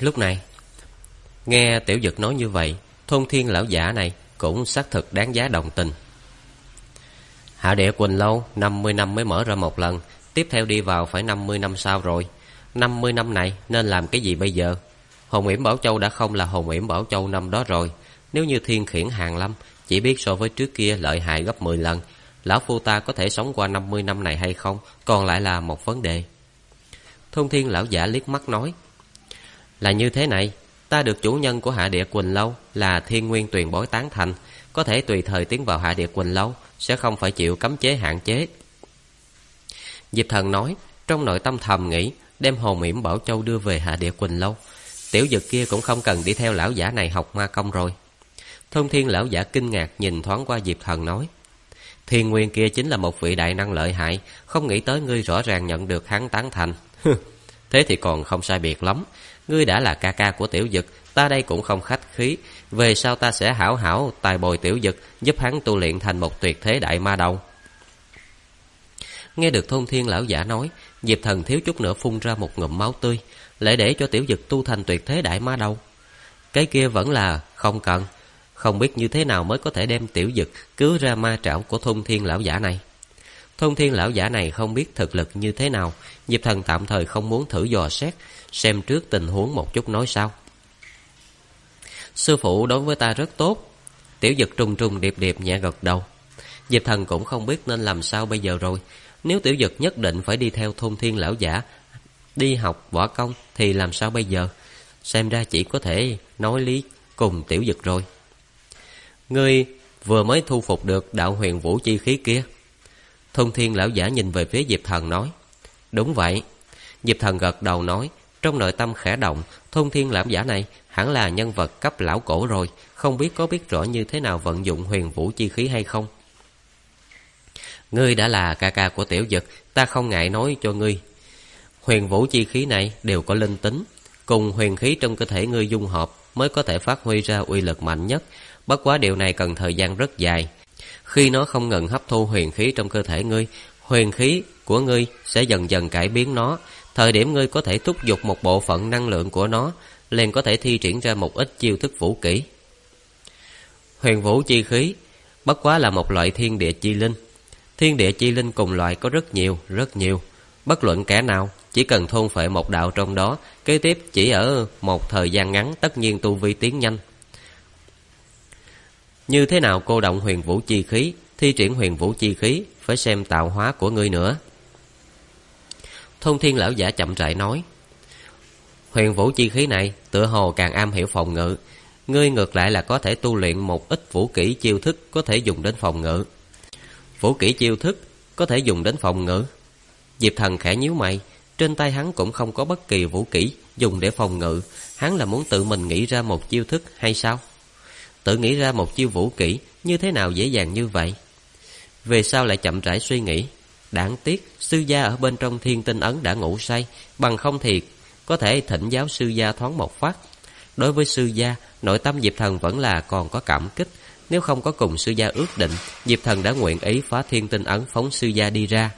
Lúc này nghe Tiểu Dực nói như vậy, Thôn Thiên lão giả này cũng xác thực đáng giá đồng tình. Hạ địa Quỳnh Lâu 50 năm mới mở ra một lần, tiếp theo đi vào phải 50 năm sau rồi. 50 năm này nên làm cái gì bây giờ? Hồn Yểm Bảo Châu đã không là Hồn Yểm Bảo Châu năm đó rồi. Nếu như Thiên Khiển Hàn Lâm chỉ biết so với trước kia lợi hại gấp 10 lần, lão phu ta có thể sống qua 50 năm này hay không, còn lại là một vấn đề. Thôn Thiên lão giả liếc mắt nói, là như thế này, ta được chủ nhân của Hạ địa Quỳnh Lâu là Thiên Nguyên Tuyền Bối tán thành, có thể tùy thời tiến vào Hạ địa Quỳnh Lâu, sẽ không phải chịu cấm chế hạn chế. Diệp Thần nói, trong nội tâm thầm nghĩ, đem Hồn Yểm Bảo Châu đưa về Hạ địa Quỳnh Lâu, Tiểu Dực kia cũng không cần đi theo lão giả này học ma công rồi. Thôn Thiên lão giả kinh ngạc nhìn thoáng qua Diệp Thần nói, Thiên Nguyên kia chính là một vị đại năng lợi hại, không nghĩ tới ngươi rõ ràng nhận được hắn tán thành. Thế thì còn không sai biệt lắm, ngươi đã là ca ca của Tiểu Dực, ta đây cũng không khách khí, về sau ta sẽ hảo hảo tài bồi Tiểu Dực, giúp hắn tu luyện thành một tuyệt thế đại ma đầu. Nghe được Thôn Thiên lão giả nói, Diệp Thần thiếu chút nữa phun ra một ngụm máu tươi, lại để cho Tiểu Dực tu thành tuyệt thế đại ma đầu. Cái kia vẫn là không cần, không biết như thế nào mới có thể đem Tiểu Dực cứu ra ma trảo của Thôn Thiên lão giả này. Thôn Thiên lão giả này không biết thực lực như thế nào, Diệp Thần tạm thời không muốn thử dò xét, xem trước tình huống một chút nói sau. Sư phụ đối với ta rất tốt. Tiểu Dực trùng trùng điệp điệp nhẹ gật đầu. Diệp Thần cũng không biết nên làm sao bây giờ rồi. Nếu Tiểu Dực nhất định phải đi theo Thôn Thiên lão giả đi học võ công thì làm sao bây giờ? Xem ra chỉ có thể nói lý cùng Tiểu Dực rồi. Ngươi vừa mới thu phục được đạo huyền vũ chi khí kia. Thôn Thiên lão giả nhìn về phía Diệp Thần nói, đúng vậy. Diệp Thần gật đầu nói, trong nội tâm khẽ động, Thôn Thiên lão giả này hẳn là nhân vật cấp lão cổ rồi, không biết có biết rõ như thế nào vận dụng huyền vũ chi khí hay không. Ngươi đã là ca ca của Tiểu Dực, ta không ngại nói cho ngươi, huyền vũ chi khí này đều có linh tính, cùng huyền khí trong cơ thể ngươi dung hợp mới có thể phát huy ra uy lực mạnh nhất. Bất quá điều này cần thời gian rất dài. Khi nó không ngừng hấp thu huyền khí trong cơ thể ngươi, huyền khí của ngươi sẽ dần dần cải biến nó. Thời điểm ngươi có thể thúc giục một bộ phận năng lượng của nó, liền có thể thi triển ra một ít chiêu thức vũ kỹ. Huyền vũ chi khí bất quá là một loại thiên địa chi linh. Thiên địa chi linh cùng loại có rất nhiều. Bất luận kẻ nào, chỉ cần thôn phệ một đạo trong đó, kế tiếp chỉ ở một thời gian ngắn tất nhiên tu vi tiến nhanh. Như thế nào cô động huyền vũ chi khí, thi triển huyền vũ chi khí, phải xem tạo hóa của ngươi nữa. Thôn Thiên lão giả chậm rãi nói, huyền vũ chi khí này tựa hồ càng am hiểu phòng ngự, ngươi ngược lại là có thể tu luyện một ít vũ kỹ chiêu thức có thể dùng đến phòng ngự. Vũ kỹ chiêu thức có thể dùng đến phòng ngự? Diệp Thần khẽ nhíu mày, trên tay hắn cũng không có bất kỳ vũ kỹ dùng để phòng ngự, hắn là muốn tự mình nghĩ ra một chiêu thức hay sao? Tự nghĩ ra một chiêu vũ kỹ như thế nào dễ dàng như vậy? Về sau lại chậm rãi suy nghĩ, đáng tiếc sư gia ở bên trong Thiên Tinh Ấn đã ngủ say, bằng không thì có thể thỉnh giáo sư gia thoáng một phát. Đối với sư gia, nội tâm Diệp Thần vẫn là còn có cảm kích. Nếu không có cùng sư gia ước định, Diệp Thần đã nguyện ý phá Thiên Tinh Ấn phóng sư gia đi ra.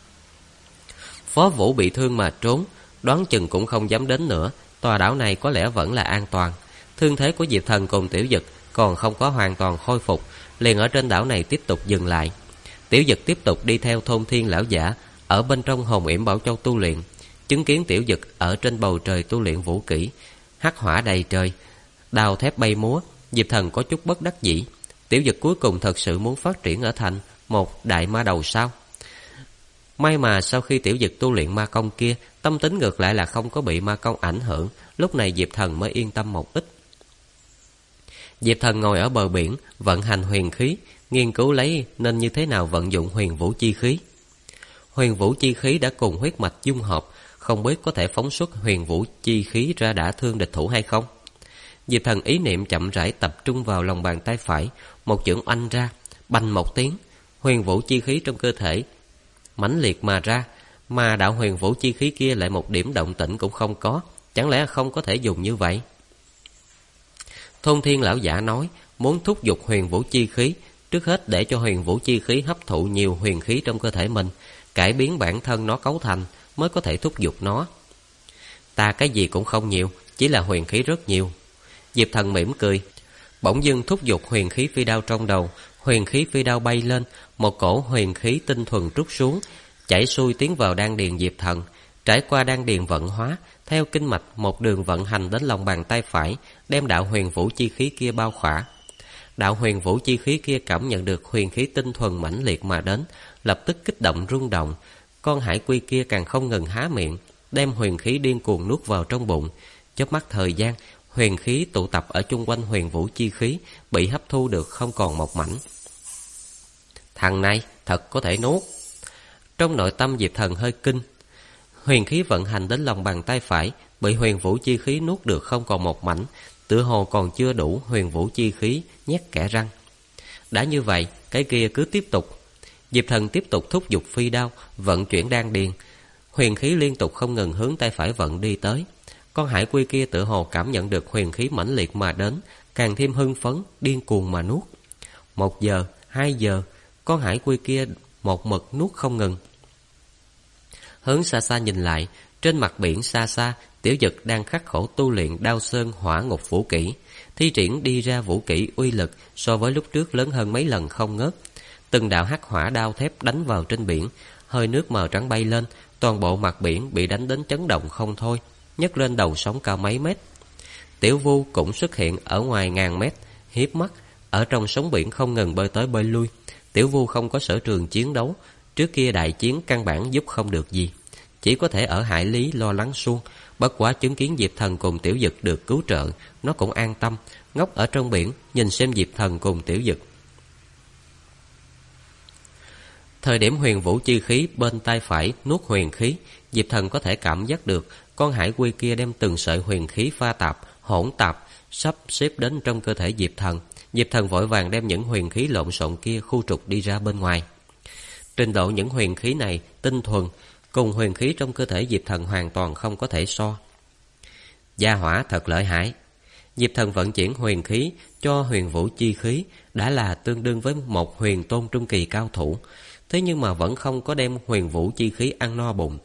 Phó Vũ bị thương mà trốn, đoán chừng cũng không dám đến nữa. Tòa đảo này có lẽ vẫn là an toàn. Thương thế của Diệp Thần cùng Tiểu Dực còn không có hoàn toàn khôi phục, liền ở trên đảo này tiếp tục dừng lại. Tiểu Dực tiếp tục đi theo Thôn Thiên lão giả ở bên trong Hồn Yểm Bảo Châu tu luyện. Chứng kiến Tiểu Dực ở trên bầu trời tu luyện vũ kỹ, hắc hỏa đầy trời, đao thép bay múa, Diệp Thần có chút bất đắc dĩ. Tiểu Dực cuối cùng thật sự muốn phát triển ở thành một đại ma đầu sao? May mà sau khi Tiểu Dực tu luyện ma công kia, tâm tính ngược lại là không có bị ma công ảnh hưởng, lúc này Diệp Thần mới yên tâm một ít. Diệp Thần ngồi ở bờ biển, vận hành huyền khí, nghiên cứu lấy nên như thế nào vận dụng huyền vũ chi khí. Huyền vũ chi khí đã cùng huyết mạch dung hợp, không biết có thể phóng xuất huyền vũ chi khí ra đả thương địch thủ hay không. Diệp Thần ý niệm chậm rãi tập trung vào lòng bàn tay phải, một chưởng oanh ra, bành một tiếng, huyền vũ chi khí trong cơ thể mãnh liệt mà ra, mà đạo huyền vũ chi khí kia lại một điểm động tĩnh cũng không có, chẳng lẽ không có thể dùng như vậy? Thôn Thiên lão giả nói, muốn thúc giục huyền vũ chi khí, trước hết để cho huyền vũ chi khí hấp thụ nhiều huyền khí trong cơ thể mình, cải biến bản thân nó cấu thành, mới có thể thúc giục nó. Ta cái gì cũng không nhiều, chỉ là huyền khí rất nhiều. Diệp Thần mỉm cười, bỗng dưng thúc giục huyền khí phi đao trong đầu. Huyền khí phi đao bay lên, một cổ huyền khí tinh thuần trút xuống, chảy xuôi tiến vào đan điền Diệp Thần, trải qua đan điền vận hóa, theo kinh mạch một đường vận hành đến lòng bàn tay phải, đem đạo huyền vũ chi khí kia bao khỏa. Đạo huyền vũ chi khí kia cảm nhận được huyền khí tinh thuần mãnh liệt mà đến, lập tức kích động rung động. Con hải quy kia càng không ngừng há miệng, đem huyền khí điên cuồng nuốt vào trong bụng. Chớp mắt thời gian, huyền khí tụ tập ở chung quanh huyền vũ chi khí bị hấp thu được không còn một mảnh. Thằng này thật có thể nuốt. Trong nội tâm Diệp Thần hơi kinh. Huyền khí vận hành đến lòng bàn tay phải, bị huyền vũ chi khí nuốt được không còn một mảnh, tựa hồ còn chưa đủ huyền vũ chi khí nhét kẽ răng. Đã như vậy, cái kia cứ tiếp tục. Diệp Thần tiếp tục thúc giục phi đao, vận chuyển đan điền. Huyền khí liên tục không ngừng hướng tay phải vận đi tới. Con hải quy kia tựa hồ cảm nhận được huyền khí mãnh liệt mà đến, càng thêm hưng phấn, điên cuồng mà nuốt. 1 giờ, 2 giờ, con hải quy kia một mực nuốt không ngừng. Hướng xa xa nhìn lại, trên mặt biển xa xa, Tiểu Dực đang khắc khổ tu luyện Đao Sơn Hỏa Ngục vũ kỹ, thi triển đi ra vũ kỹ uy lực so với lúc trước lớn hơn mấy lần không ngớt. Từng đạo hắc hỏa đao thép đánh vào trên biển, hơi nước màu trắng bay lên, toàn bộ mặt biển bị đánh đến chấn động không thôi, nhấc lên đầu sóng cao mấy mét. Tiểu Vu cũng xuất hiện ở ngoài ngàn mét, hiếp mắt ở trong sóng biển không ngừng bơi tới bơi lui. Tiểu Vu không có sở trường chiến đấu, trước kia đại chiến căn bản giúp không được gì, chỉ có thể ở hải lý lo lắng suông. Bất quá chứng kiến Diệp Thần cùng Tiểu Dực được cứu trợ, nó cũng an tâm, ngốc ở trong biển nhìn xem Diệp Thần cùng Tiểu Dực. Thời điểm huyền vũ chi khí bên tay phải nuốt huyền khí, Diệp Thần có thể cảm giác được con hải quy kia đem từng sợi huyền khí pha tạp, hỗn tạp sắp xếp đến trong cơ thể Diệp Thần. Diệp Thần vội vàng đem những huyền khí lộn xộn kia khu trục đi ra bên ngoài. Trình độ những huyền khí này tinh thuần, cùng huyền khí trong cơ thể Diệp Thần hoàn toàn không có thể so. Gia hỏa thật lợi hại. Diệp Thần vận chuyển huyền khí cho huyền vũ chi khí đã là tương đương với một huyền tôn trung kỳ cao thủ, thế nhưng mà vẫn không có đem huyền vũ chi khí ăn no bụng.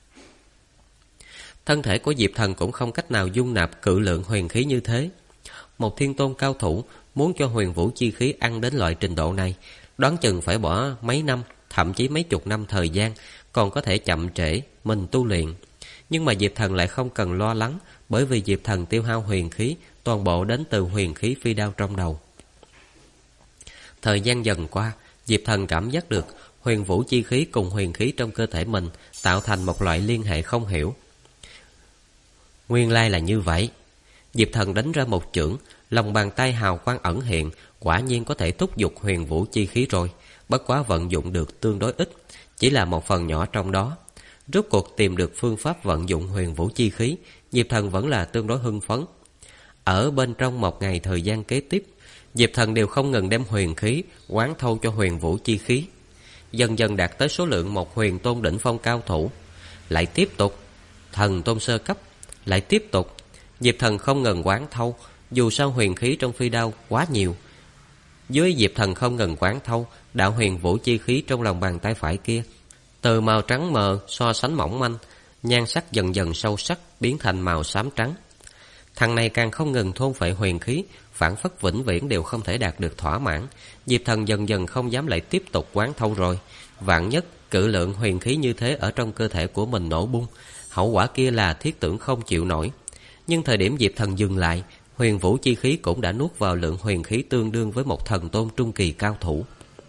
Thân thể của Diệp Thần cũng không cách nào dung nạp cự lượng huyền khí như thế. Một thiên tôn cao thủ muốn cho huyền vũ chi khí ăn đến loại trình độ này, đoán chừng phải bỏ mấy năm, thậm chí mấy chục năm thời gian, còn có thể chậm trễ mình tu luyện. Nhưng mà Diệp Thần lại không cần lo lắng, bởi vì Diệp Thần tiêu hao huyền khí toàn bộ đến từ huyền khí phi đao trong đầu. Thời gian dần qua, Diệp Thần cảm giác được huyền vũ chi khí cùng huyền khí trong cơ thể mình tạo thành một loại liên hệ không hiểu. Nguyên lai là như vậy. Diệp Thần đánh ra một chưởng, lòng bàn tay hào quang ẩn hiện, quả nhiên có thể thúc giục huyền vũ chi khí rồi. Bất quá vận dụng được tương đối ít, chỉ là một phần nhỏ trong đó. Rốt cuộc tìm được phương pháp vận dụng huyền vũ chi khí, Diệp Thần vẫn là tương đối hưng phấn. Ở bên trong một ngày thời gian kế tiếp, Diệp Thần đều không ngừng đem huyền khí quán thâu cho huyền vũ chi khí, dần dần đạt tới số lượng một huyền tôn đỉnh phong cao thủ. Lại tiếp tục thần tôn sơ cấp, lại tiếp tục. Diệp Thần không ngừng quán thâu, dù sao huyền khí trong phi đao quá nhiều. Dưới Diệp Thần không ngừng quán thâu, đạo huyền vũ chi khí trong lòng bàn tay phải kia từ màu trắng mờ so sánh mỏng manh, nhan sắc dần dần sâu sắc biến thành màu xám trắng. Thằng này càng không ngừng thôn phệ huyền khí, phản phất vĩnh viễn đều không thể đạt được thỏa mãn. Diệp Thần dần dần không dám lại tiếp tục quán thâu rồi. Vạn nhất cự lượng huyền khí như thế ở trong cơ thể của mình nổ bung, hậu quả kia là thiết tưởng không chịu nổi. Nhưng thời điểm Diệp Thần dừng lại, huyền vũ chi khí cũng đã nuốt vào lượng huyền khí tương đương với một thần tôn trung kỳ cao thủ.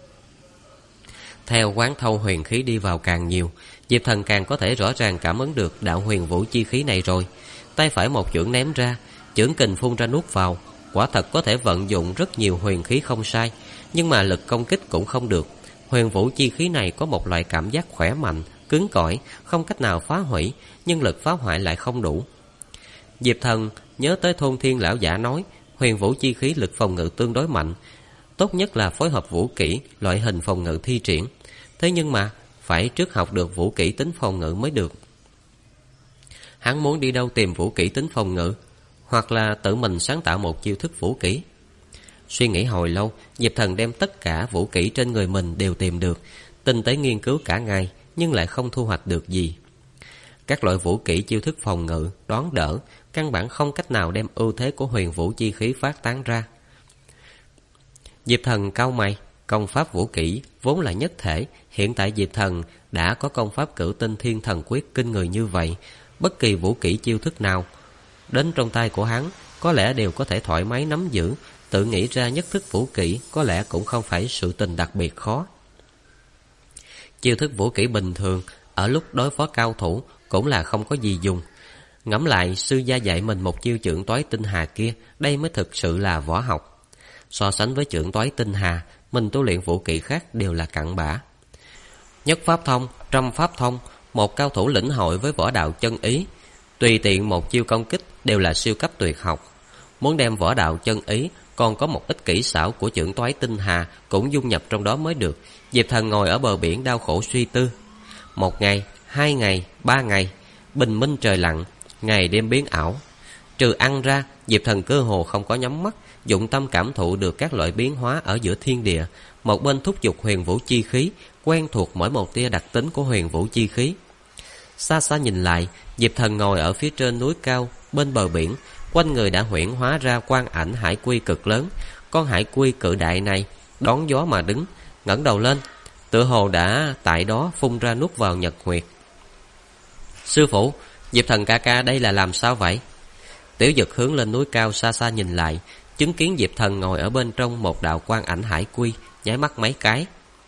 Theo quán thâu huyền khí đi vào càng nhiều, Diệp Thần càng có thể rõ ràng cảm ứng được đạo huyền vũ chi khí này rồi. Tay phải một chưởng ném ra, chưởng kình phun ra nuốt vào, quả thật có thể vận dụng rất nhiều huyền khí không sai, nhưng mà lực công kích cũng không được. Huyền vũ chi khí này có một loại cảm giác khỏe mạnh, cứng cỏi, không cách nào phá hủy, nhưng lực phá hoại lại không đủ. Diệp Thần nhớ tới Thôn Thiên lão giả nói, huyền vũ chi khí lực phòng ngự tương đối mạnh, tốt nhất là phối hợp vũ kỹ loại hình phòng ngự thi triển. Thế nhưng mà phải trước học được vũ kỹ tính phòng ngự mới được. Hắn muốn đi đâu tìm vũ kỹ tính phòng ngự, hoặc là tự mình sáng tạo một chiêu thức vũ kỹ. Suy nghĩ hồi lâu, Diệp Thần đem tất cả vũ kỹ trên người mình đều tìm được, tinh tế nghiên cứu cả ngày, nhưng lại không thu hoạch được gì. Các loại vũ kỹ chiêu thức phòng ngự, đón đỡ căn bản không cách nào đem ưu thế của huyền vũ chi khí phát tán ra. Diệp Thần cau mày, công pháp vũ kỹ vốn là nhất thể, hiện tại Diệp Thần đã có công pháp Cửu Tinh Thiên Thần Quyết kinh người như vậy, bất kỳ vũ kỹ chiêu thức nào đến trong tay của hắn có lẽ đều có thể thoải mái nắm giữ, tự nghĩ ra nhất thức vũ kỹ có lẽ cũng không phải sự tình đặc biệt khó. Chiêu thức vũ kỹ bình thường ở lúc đối phó cao thủ cũng là không có gì dùng. Ngẫm lại sư gia dạy mình một chiêu chưởng toái tinh hà kia, đây mới thực sự là võ học. So sánh với chưởng toái tinh hà, mình tu luyện vũ kỹ khác đều là cặn bã. Nhất pháp thông, trăm pháp thông, một cao thủ lĩnh hội với võ đạo chân ý, tùy tiện một chiêu công kích đều là siêu cấp tuyệt học. Muốn đem võ đạo chân ý còn có một ít kỹ xảo của chưởng toái tinh hà cũng dung nhập trong đó mới được. Diệp Thần ngồi ở bờ biển đau khổ suy tư. 1 ngày, 2 ngày, 3 ngày, bình minh trời lặng, ngày đêm biến ảo. Trừ ăn ra, Diệp Thần cơ hồ không có nhắm mắt, dụng tâm cảm thụ được các loại biến hóa ở giữa thiên địa. Một bên thúc giục huyền vũ chi khí, quen thuộc mỗi một tia đặc tính của huyền vũ chi khí. Xa xa nhìn lại, Diệp Thần ngồi ở phía trên núi cao, bên bờ biển, quanh người đã huyễn hóa ra quang ảnh hải quy cực lớn. Con hải quy cự đại này đón gió mà đứng, ngẩng đầu lên, tựa hồ đã tại đó phun ra nuốt vào nhật nguyệt. Sư phụ, Diệp Thần ca ca đây là làm sao vậy? Tiểu Dực hướng lên núi cao xa xa nhìn lại, chứng kiến Diệp Thần ngồi ở bên trong một đạo quang ảnh hải quy, nháy mắt mấy cái.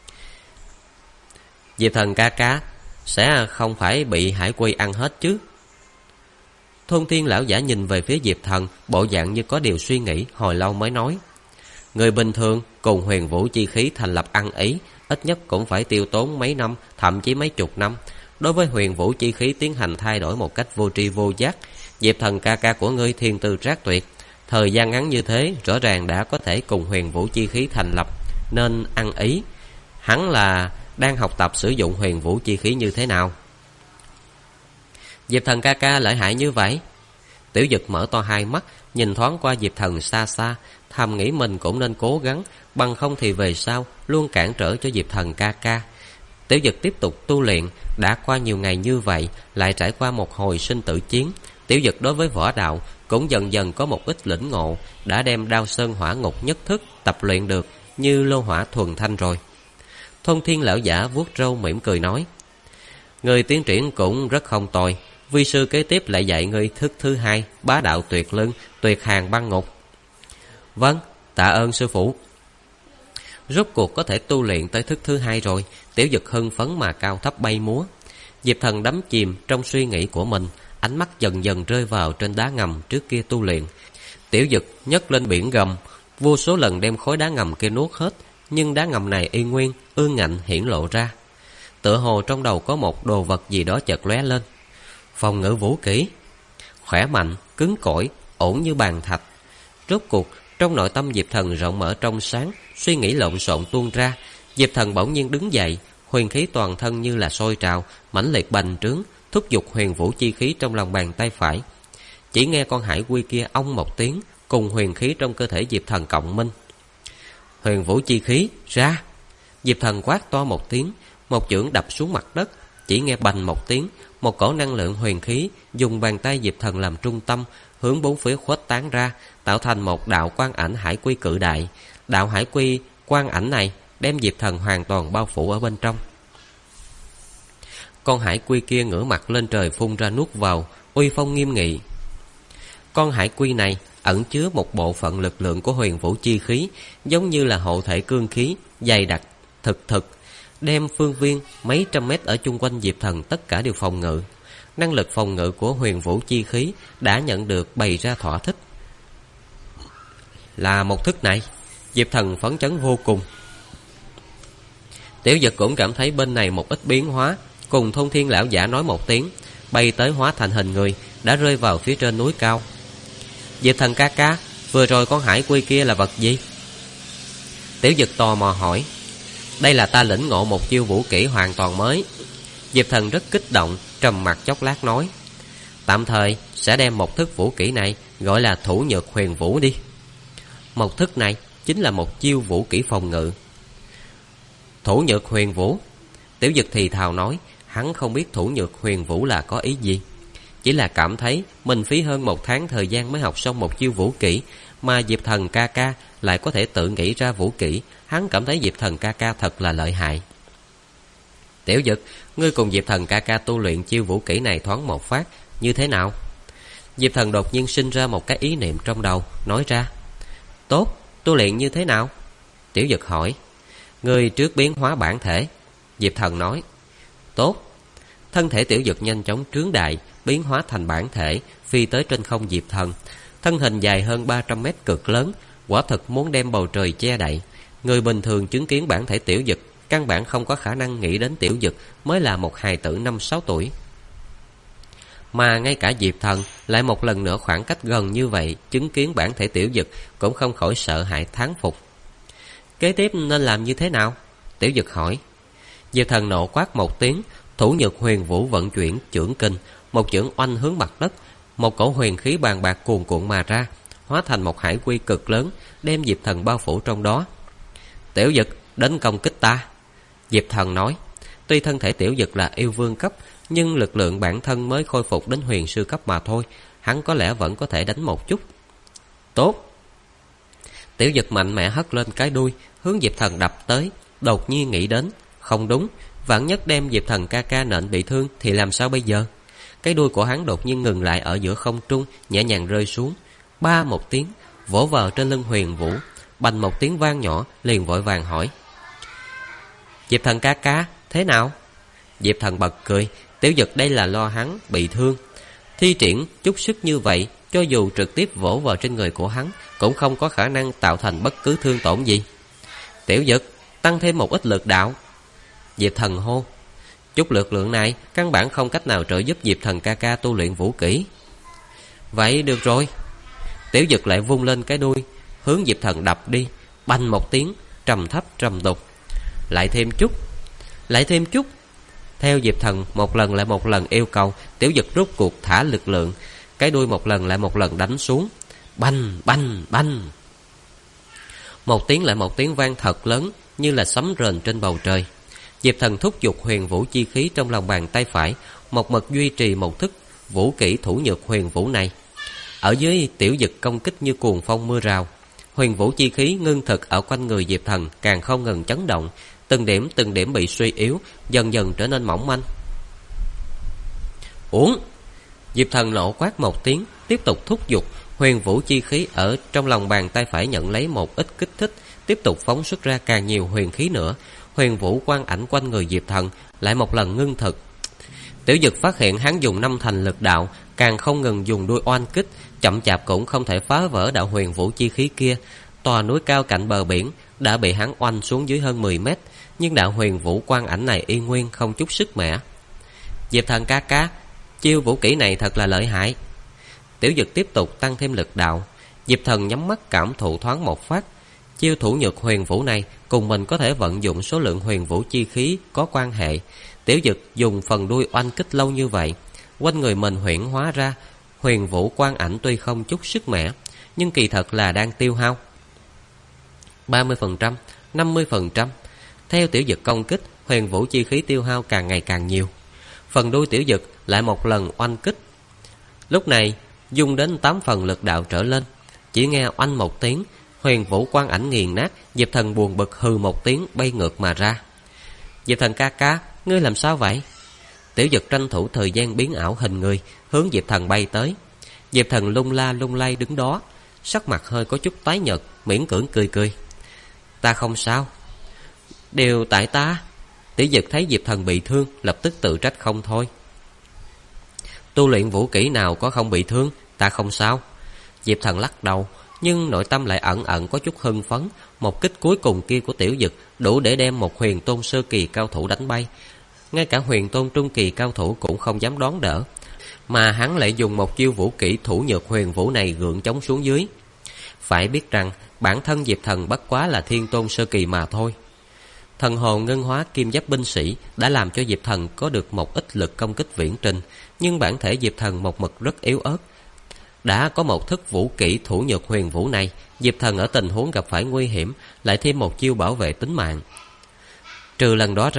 Diệp Thần ca ca sẽ không phải bị hải quy ăn hết chứ? Thôn Thiên lão giả nhìn về phía Diệp Thần, bộ dạng như có điều suy nghĩ, hồi lâu mới nói: người bình thường cùng huyền vũ chi khí thành lập ăn ý, ít nhất cũng phải tiêu tốn mấy năm, thậm chí mấy chục năm. Đối với huyền vũ chi khí tiến hành thay đổi một cách vô tri vô giác, Diệp Thần ca ca của ngươi thiên tư trác tuyệt, thời gian ngắn như thế rõ ràng đã có thể cùng huyền vũ chi khí thành lập nên ăn ý. Hắn là đang học tập sử dụng huyền vũ chi khí như thế nào? Diệp Thần ca ca lợi hại như vậy? Tiểu Dực mở to hai mắt, nhìn thoáng qua Diệp Thần xa xa, thầm nghĩ mình cũng nên cố gắng, bằng không thì về sau luôn cản trở cho Diệp Thần ca ca. Tiểu Dực tiếp tục tu luyện, đã qua nhiều ngày như vậy, lại trải qua một hồi sinh tử chiến. Tiểu Dực đối với võ đạo cũng dần dần có một ít lĩnh ngộ, đã đem Đao Sơn Hỏa Ngục nhất thức tập luyện được như lô hỏa thuần thanh rồi. Thôn Thiên lão giả vuốt râu mỉm cười nói: người tiến triển cũng rất không tồi, vi sư kế tiếp lại dạy ngươi thức thứ hai, bá đạo tuyệt lưng, tuyệt hàng băng ngục. Vâng, tạ ơn sư phụ. Rốt cuộc có thể tu luyện tới thức thứ hai rồi. Tiểu Dực hưng phấn mà cao thấp bay múa. Diệp Thần đắm chìm trong suy nghĩ của mình, ánh mắt dần dần rơi vào trên đá ngầm trước kia tu luyện. Tiểu Dực nhấc lên biển gầm, vô số lần đem khối đá ngầm kia nuốt hết, nhưng đá ngầm này y nguyên, ương ngạnh hiển lộ ra. Tựa hồ trong đầu có một đồ vật gì đó chợt lóe lên. Phòng ngự vũ kỹ, khỏe mạnh, cứng cỏi, ổn như bàn thạch. Rốt cuộc trong nội tâm Diệp Thần rộng mở trong sáng, suy nghĩ lộn xộn tuôn ra. Diệp Thần bỗng nhiên đứng dậy, huyền khí toàn thân như là sôi trào, mãnh liệt bành trướng, thúc giục huyền vũ chi khí trong lòng bàn tay phải. Chỉ nghe con hải quy kia ong một tiếng, cùng huyền khí trong cơ thể Diệp Thần cộng minh. Huyền vũ chi khí ra! Diệp Thần quát to một tiếng, một chưởng đập xuống mặt đất. Chỉ nghe bành một tiếng, một cổ năng lượng huyền khí dùng bàn tay Diệp Thần làm trung tâm, hướng bốn phía khuếch tán ra, tạo thành một đạo quang ảnh hải quy cự đại. Đạo hải quy quang ảnh này đem Diệp Thần hoàn toàn bao phủ ở bên trong. Con hải quy kia ngửa mặt lên trời phun ra nuốt vào, uy phong nghiêm nghị. Con hải quy này ẩn chứa một bộ phận lực lượng của huyền vũ chi khí, giống như là hộ thể cương khí, dày đặc, thực, đem phương viên mấy trăm mét ở chung quanh Diệp Thần tất cả đều phòng ngự. Năng lực phòng ngự của huyền vũ chi khí đã nhận được bày ra thỏa thích. Là một thức này, Diệp Thần phấn chấn vô cùng. Tiểu Dực cũng cảm thấy bên này một ít biến hóa, cùng Thôn Thiên lão giả nói một tiếng, bay tới hóa thành hình người, đã rơi vào phía trên núi cao. Diệp Thần ca ca, vừa rồi con hải quy kia là vật gì? Tiểu Dực tò mò hỏi. Đây là ta lĩnh ngộ một chiêu vũ kỹ hoàn toàn mới. Diệp Thần rất kích động, trầm mặc chốc lát nói: tạm thời sẽ đem một thức vũ kỹ này gọi là thủ nhược huyền vũ đi. Một thức này chính là một chiêu vũ kỹ phòng ngự. Thủ nhược huyền vũ. Tiểu Dực thì thào nói, Hắn không biết Thủ Nhược Huyền Vũ là có ý gì, chỉ là cảm thấy mình phí hơn 1 tháng thời gian mới học xong một chiêu vũ kỹ, mà Diệp Thần ca ca lại có thể tự nghĩ ra vũ kỹ. Hắn cảm thấy Diệp Thần ca ca thật là lợi hại. Tiểu Dực, ngươi cùng Diệp Thần ca ca tu luyện chiêu vũ kỹ này thoáng một phát, như thế nào? Diệp Thần đột nhiên sinh ra một cái ý niệm trong đầu, nói ra. Tốt, tu luyện như thế nào? Tiểu Dực hỏi. Ngươi trước biến hóa bản thể. Diệp Thần nói. Tốt. Thân thể Tiểu Dực nhanh chóng trướng đại, biến hóa thành bản thể, phi tới trên không Diệp Thần. Thân hình dài hơn 300 mét cực lớn, quả thực muốn đem bầu trời che đậy. Người bình thường chứng kiến bản thể Tiểu Dực căn bản không có khả năng nghĩ đến Tiểu Dực mới là một hài tử 5-6 tuổi. Mà ngay cả Diệp Thần lại một lần nữa khoảng cách gần như vậy chứng kiến bản thể Tiểu Dực cũng không khỏi sợ hãi thán phục. Kế tiếp nên làm như thế nào? Tiểu Dực hỏi. Diệp Thần nộ quát một tiếng, Thủ Nhược Huyền Vũ vận chuyển chưởng kinh, một chưởng oanh hướng mặt đất, một cổ huyền khí bàn bạc cuồn cuộn mà ra, hóa thành một hải quy cực lớn, đem Diệp Thần bao phủ trong đó. Tiểu Dực, đến công kích ta. Diệp Thần nói. Tuy thân thể Tiểu Dực là yêu vương cấp, nhưng lực lượng bản thân mới khôi phục đến huyền sư cấp mà thôi, hắn có lẽ vẫn có thể đánh một chút. Tốt. Tiểu Dực mạnh mẽ hất lên cái đuôi, hướng Diệp Thần đập tới. Đột nhiên nghĩ đến, không đúng, vạn nhất đem Diệp Thần ca ca nện bị thương thì làm sao bây giờ? Cái đuôi của hắn đột nhiên ngừng lại ở giữa không trung, nhẹ nhàng rơi xuống. Ba một tiếng, vỗ vào trên lưng Huyền Vũ. Bành một tiếng vang nhỏ, liền vội vàng hỏi. Diệp Thần ca ca, thế nào? Diệp Thần bật cười. Tiểu Dực đây là lo hắn bị thương. Thi triển chút sức như vậy, cho dù trực tiếp vỗ vào trên người của hắn cũng không có khả năng tạo thành bất cứ thương tổn gì. Tiểu Dực, tăng thêm một ít lực đạo. Diệp Thần hô. Chút lực lượng này căn bản không cách nào trợ giúp Diệp Thần ca ca tu luyện vũ kỹ. Vậy được rồi. Tiểu Dực lại vung lên cái đuôi, hướng Diệp Thần đập đi. Bành một tiếng, trầm thấp trầm đục. Lại thêm chút. Lại thêm chút. Theo Diệp Thần một lần lại một lần yêu cầu, Tiểu Dực rút cuộc thả lực lượng, cái đuôi một lần lại một lần đánh xuống. Bành bành bành. Một tiếng lại một tiếng vang thật lớn, như là sấm rền trên bầu trời. Diệp Thần thúc giục huyền vũ chi khí trong lòng bàn tay phải, một mực duy trì một thức vũ kỹ Thủ Nhược Huyền Vũ này. Ở dưới Tiểu Dực công kích như cuồng phong mưa rào. Huyền vũ chi khí ngưng thực ở quanh người Diệp Thần càng không ngừng chấn động, từng điểm bị suy yếu, dần dần trở nên mỏng manh. Uống. Diệp Thần nộ quát một tiếng, tiếp tục thúc giục huyền vũ chi khí ở trong lòng bàn tay phải nhận lấy một ít kích thích, tiếp tục phóng xuất ra càng nhiều huyền khí nữa. Huyền vũ quang ảnh quanh người Diệp Thần lại một lần ngưng thực. Tiểu Dực phát hiện hắn dùng 5 thành lực đạo, càng không ngừng dùng đuôi oanh kích, chậm chạp cũng không thể phá vỡ đạo huyền vũ chi khí kia. Tòa núi cao cạnh bờ biển đã bị hắn oanh xuống dưới hơn 10 mét, nhưng đạo huyền vũ quang ảnh này y nguyên không chút sức mẻ. Diệp Thần ca ca, chiêu vũ kỹ này thật là lợi hại. Tiểu Dực tiếp tục tăng thêm lực đạo. Diệp Thần nhắm mắt cảm thụ thoáng một phát. Chiêu Thủ Nhược Huyền Vũ này cùng mình có thể vận dụng số lượng huyền vũ chi khí có quan hệ. Tiểu Dực dùng phần đuôi oanh kích lâu như vậy, quanh người mình huyễn hóa ra huyền vũ quang ảnh tuy không chút sức mẻ, nhưng kỳ thật là đang tiêu hao 30%, 50%. Theo Tiểu Dực công kích, huyền vũ chi khí tiêu hao càng ngày càng nhiều. Phần đuôi Tiểu Dực lại một lần oanh kích, lúc này dùng đến 8 phần lực đạo trở lên. Chỉ nghe oanh một tiếng, huyền vũ quang ảnh nghiền nát. Diệp Thần buồn bực hừ một tiếng, bay ngược mà ra. Diệp Thần ca ca, ngươi làm sao vậy? Tiểu Dực tranh thủ thời gian biến ảo hình người, hướng Diệp Thần bay tới. Diệp Thần lung la lung lay đứng đó, sắc mặt hơi có chút tái nhợt, miễn cưỡng cười cười. Ta không sao. Đều tại ta. Tiểu Dực thấy Diệp Thần bị thương, lập tức tự trách không thôi. Tu luyện vũ kỹ nào có không bị thương, ta không sao. Diệp Thần lắc đầu, nhưng nội tâm lại ẩn ẩn có chút hưng phấn. Một kích cuối cùng kia của Tiểu Dực đủ để đem một huyền tôn sơ kỳ cao thủ đánh bay. Ngay cả huyền tôn trung kỳ cao thủ cũng không dám đón đỡ, mà hắn lại dùng một chiêu vũ kỹ Thủ Nhược Huyền Vũ này gượng chống xuống dưới. Phải biết rằng bản thân Diệp Thần bất quá là thiên tôn sơ kỳ mà thôi. Thần hồn ngân hóa kim giáp binh sĩ đã làm cho Diệp Thần có được một ít lực công kích viễn trình, nhưng bản thể Diệp Thần một mực rất yếu ớt. Đã có một thức vũ kỹ Thủ Nhược Huyền Vũ này, Diệp Thần ở tình huống gặp phải nguy hiểm lại thêm một chiêu bảo vệ tính mạng. Trừ lần đó ra,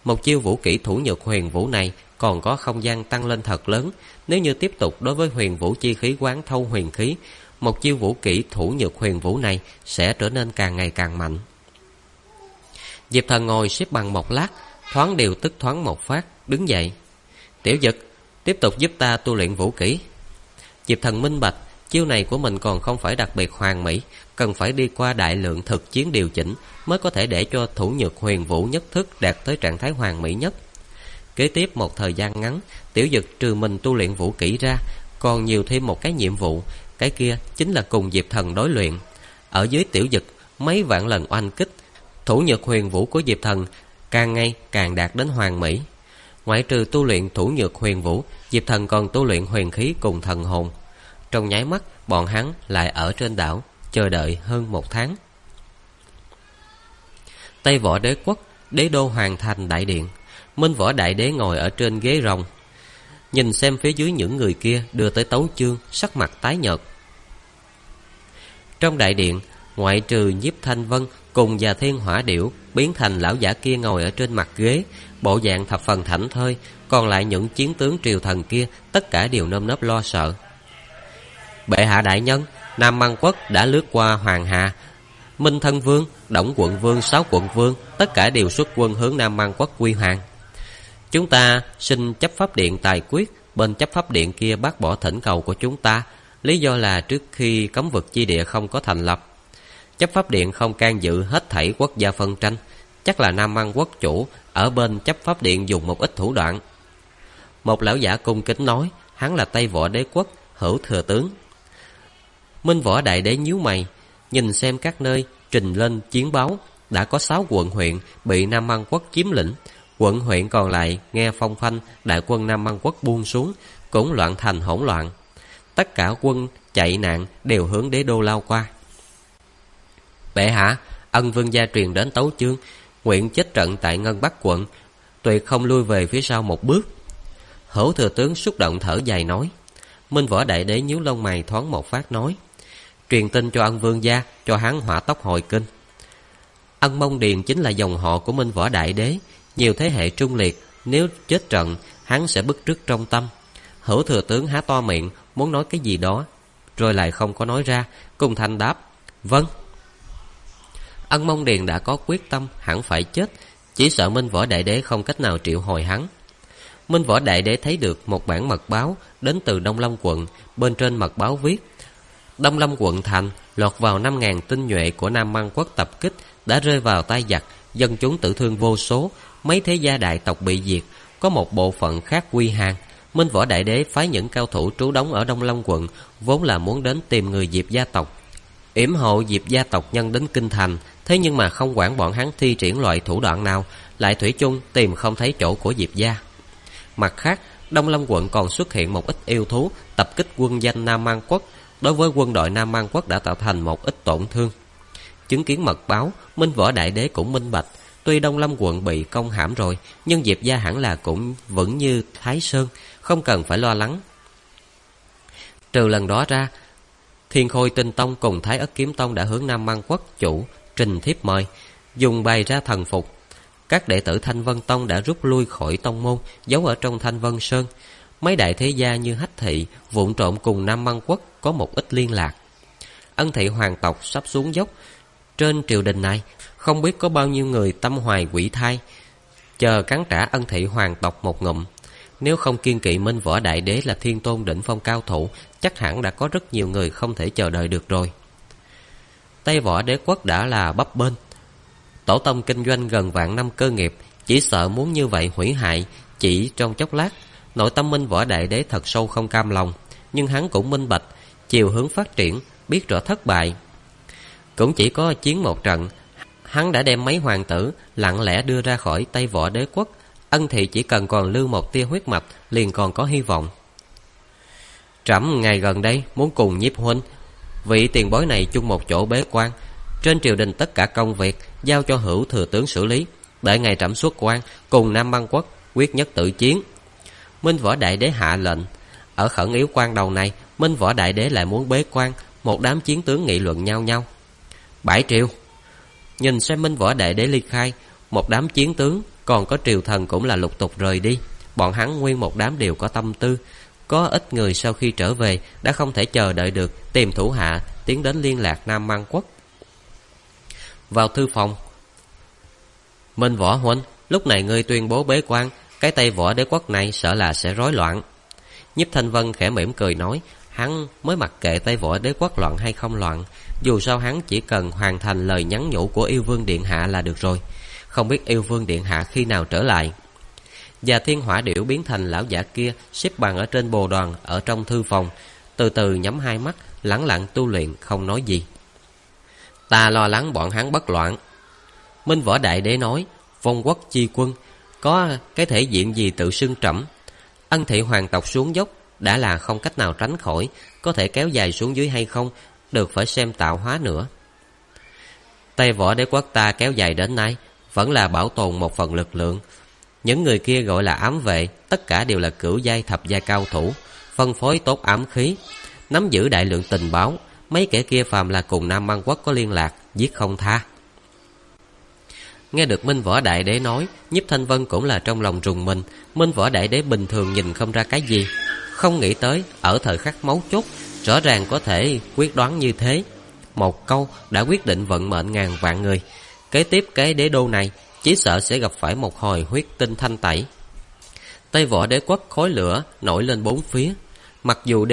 Một chiêu vũ kỹ thủ nhược huyền vũ này còn có không gian tăng lên thật lớn. Nếu như tiếp tục đối với huyền vũ chi khí quán thâu huyền khí, một chiêu vũ kỹ thủ nhược huyền vũ này sẽ trở nên càng ngày càng mạnh. Diệp Thần ngồi xếp bằng một lát, thoáng điều tức thoáng một phát, đứng dậy. Tiểu Dực, tiếp tục giúp ta tu luyện vũ kỹ. Diệp Thần minh bạch, chiêu này của mình còn không phải đặc biệt hoàn mỹ, cần phải đi qua đại lượng thực chiến điều chỉnh mới có thể để cho thủ nhược huyền vũ nhất thức đạt tới trạng thái hoàn mỹ nhất. Kế tiếp một thời gian ngắn, Tiểu Dực trừ mình tu luyện vũ kỹ ra, còn nhiều thêm một cái nhiệm vụ, cái kia chính là cùng Diệp Thần đối luyện. Ở dưới Tiểu Dực mấy vạn lần oanh kích, thủ nhược huyền vũ của Diệp Thần càng ngày càng đạt đến hoàn mỹ. Ngoại trừ tu luyện thủ nhược huyền vũ, Diệp Thần còn tu luyện huyền khí cùng thần hồn. Trong nháy mắt, bọn hắn lại ở trên đảo chờ đợi hơn 1 tháng. Tây Võ Đế Quốc, đế đô Hoàng Thành đại điện. Minh Võ Đại Đế ngồi ở trên ghế rồng, nhìn xem phía dưới những người kia đưa tới tấu chương, sắc mặt tái nhợt. Trong đại điện, ngoại trừ Nhiếp Thanh Vân cùng và Thiên Hỏa Điểu biến thành lão giả kia ngồi ở trên mặt ghế, bộ dạng thập phần thảnh thơi, còn lại những chiến tướng triều thần kia tất cả đều nơm nớp lo sợ. Bệ hạ đại nhân, Nam Mang Quốc đã lướt qua Hoàng Hà, Minh Thân Vương, Đổng Quận Vương, 6 quận vương tất cả đều xuất quân hướng Nam Mang Quốc quy hàng. Chúng ta xin chấp pháp điện tài quyết, bên chấp pháp điện kia bác bỏ thỉnh cầu của chúng ta, lý do là trước khi cấm vực chi địa không có thành lập, chấp pháp điện không can dự hết thảy quốc gia phân tranh. Chắc là Nam Mang Quốc chủ ở bên chấp pháp điện dùng một ít thủ đoạn. Một lão giả cung kính nói, hắn là Tây Võ Đế Quốc Hữu Thừa Tướng. Minh Võ Đại Đế nhíu mày, nhìn xem các nơi trình lên chiến báo, đã có 6 quận huyện bị Nam Mang Quốc chiếm lĩnh. Quận huyện còn lại nghe phong phanh đại quân Nam Mang Quốc buông xuống, cũng loạn thành hỗn loạn. Tất cả quân chạy nạn đều hướng đế đô lao qua. Bệ hạ, Ân Vương gia truyền đến tấu chương, nguyện chết trận tại Ngân Bắc quận, tuyệt không lui về phía sau một bước. Hữu Thừa Tướng xúc động thở dài nói. Minh Võ Đại Đế nhíu lông mày thoáng một phát nói, truyền tin cho Ân Vương gia, cho hắn hỏa tốc hồi kinh. Ân Mông Điền chính là dòng họ của Minh Võ Đại Đế, nhiều thế hệ trung liệt, nếu chết trận hắn sẽ bức rứt trong tâm. Hữu Thừa Tướng há to miệng muốn nói cái gì đó, rồi lại không có nói ra, cung thanh đáp, vâng. Ân Mông Điền đã có quyết tâm hẳn phải chết, chỉ sợ Minh Võ Đại Đế không cách nào triệu hồi hắn. Minh Võ Đại Đế thấy được một bản mật báo đến từ Đông Long quận, bên trên mật báo viết, Đông Long quận thành lọt vào 5.000 tinh nhuệ của Nam Mang Quốc tập kích, đã rơi vào tay giặc, dân chúng tử thương vô số, mấy thế gia đại tộc bị diệt, có một bộ phận khác quy hàng. Minh Võ Đại Đế phái những cao thủ trú đóng ở Đông Long quận, vốn là muốn đến tìm người Diệp gia tộc, yểm hộ Diệp gia tộc nhân đến kinh thành. Thế nhưng mà không quản bọn hắn thi triển loại thủ đoạn nào, lại thủy chung tìm không thấy chỗ của Diệp gia. Mặt khác, Đông Long quận còn xuất hiện một ít yêu thú tập kích quân danh Nam Mang Quốc, đối với quân đội Nam Mang Quốc đã tạo thành một ít tổn thương. Chứng kiến mật báo, Minh Võ Đại Đế cũng minh bạch, tuy Đông Lâm quận bị công hãm rồi, nhưng Diệp gia hẳn là cũng vững như Thái Sơn, không cần phải lo lắng. Trừ lần đó ra, Thiên Khôi Tinh Tông cùng Thái Ất Kiếm Tông đã hướng Nam Mang Quốc chủ trình thiếp mời, dùng bày ra thần phục. Các đệ tử Thanh Vân Tông đã rút lui khỏi tông môn, giấu ở trong Thanh Vân Sơn. Mấy đại thế gia như Hách Thị vụng trộm cùng Nam Mang Quốc có một ít liên lạc. Ân Thị hoàng tộc sắp xuống dốc. Trên triều đình này không biết có bao nhiêu người tâm hoài quỷ thai, chờ cắn trả Ân Thị hoàng tộc một ngụm. Nếu không kiên kỵ Minh Võ Đại Đế là thiên tôn đỉnh phong cao thủ, chắc hẳn đã có rất nhiều người không thể chờ đợi được rồi. Tây Võ Đế Quốc đã là bấp bênh, tổ tông kinh doanh gần vạn năm cơ nghiệp, chỉ sợ muốn như vậy hủy hại chỉ trong chốc lát. Nội tâm Minh Võ Đại Đế thật sâu không cam lòng, nhưng hắn cũng minh bạch chiều hướng phát triển, biết rõ thất bại. Cũng chỉ có chiến một trận, hắn đã đem mấy hoàng tử lặng lẽ đưa ra khỏi Tây Võ Đế Quốc. Ân Thị chỉ cần còn lưu một tia huyết mạch liền còn có hy vọng. Trẫm ngày gần đây muốn cùng Nhiếp huynh, vị tiền bối này chung một chỗ bế quan, trên triều đình tất cả công việc giao cho Hữu Thừa Tướng xử lý, đợi ngày trẫm xuất quan cùng Nam Mang Quốc quyết nhất tự chiến. Minh Võ Đại Đế hạ lệnh. Ở khẩn yếu quan đầu này, Minh Võ Đại Đế lại muốn bế quan. Một đám chiến tướng nghị luận nhau nhau. Bãi triều. Nhìn xem Minh Võ Đại Đế ly khai, một đám chiến tướng Còn có triều thần cũng là lục tục rời đi. Bọn hắn nguyên một đám đều có tâm tư. Có ít người sau khi trở về đã không thể chờ đợi được, tìm thủ hạ tiến đến liên lạc Nam Mang Quốc. Vào thư phòng. Minh Võ huynh, lúc này ngươi tuyên bố bế quan, cái Tây Võ Đế quốc này sợ là sẽ rối loạn. Nhiếp Thanh Vân khẽ mỉm cười nói, hắn mới mặc kệ Tây Võ Đế quốc loạn hay không loạn, dù sao hắn chỉ cần hoàn thành lời nhắn nhủ của Yêu Vương Điện Hạ là được rồi. Không biết Yêu Vương Điện Hạ khi nào trở lại. Và Thiên Hỏa Điểu biến thành lão giả kia xếp bằng ở trên bồ đoàn ở trong thư phòng, từ từ nhắm hai mắt, lẳng lặng tu luyện không nói gì. Ta lo lắng bọn hắn bất loạn. Minh Võ Đại Đế nói, Vong Quốc chi quân có cái thể diện gì tự xưng trẫm. Ân thị hoàng tộc xuống dốc đã là không cách nào tránh khỏi, có thể kéo dài xuống dưới hay không được phải xem tạo hóa nữa. Tây Võ Đế quốc ta kéo dài đến nay vẫn là bảo tồn một phần lực lượng. Những người kia gọi là ám vệ, tất cả đều là cửu giai thập giai cao thủ, phân phối tốt ám khí, nắm giữ đại lượng tình báo. Mấy kẻ kia phàm là cùng Nam Mang Quốc có liên lạc, giết không tha. Nghe được Minh Võ Đại Đế nói, Nhiếp Thanh Vân cũng là trong lòng rùng mình. Minh Võ Đại Đế bình thường nhìn không ra cái gì, không nghĩ tới ở thời khắc mấu chốt rõ ràng có thể quyết đoán như thế. Một câu đã quyết định vận mệnh ngàn vạn người. Kế tiếp cái đế đô này chỉ sợ sẽ gặp phải một hồi huyết tinh thanh tẩy. Tây Võ Đế quốc khói lửa nổi lên bốn phía. Mặc dù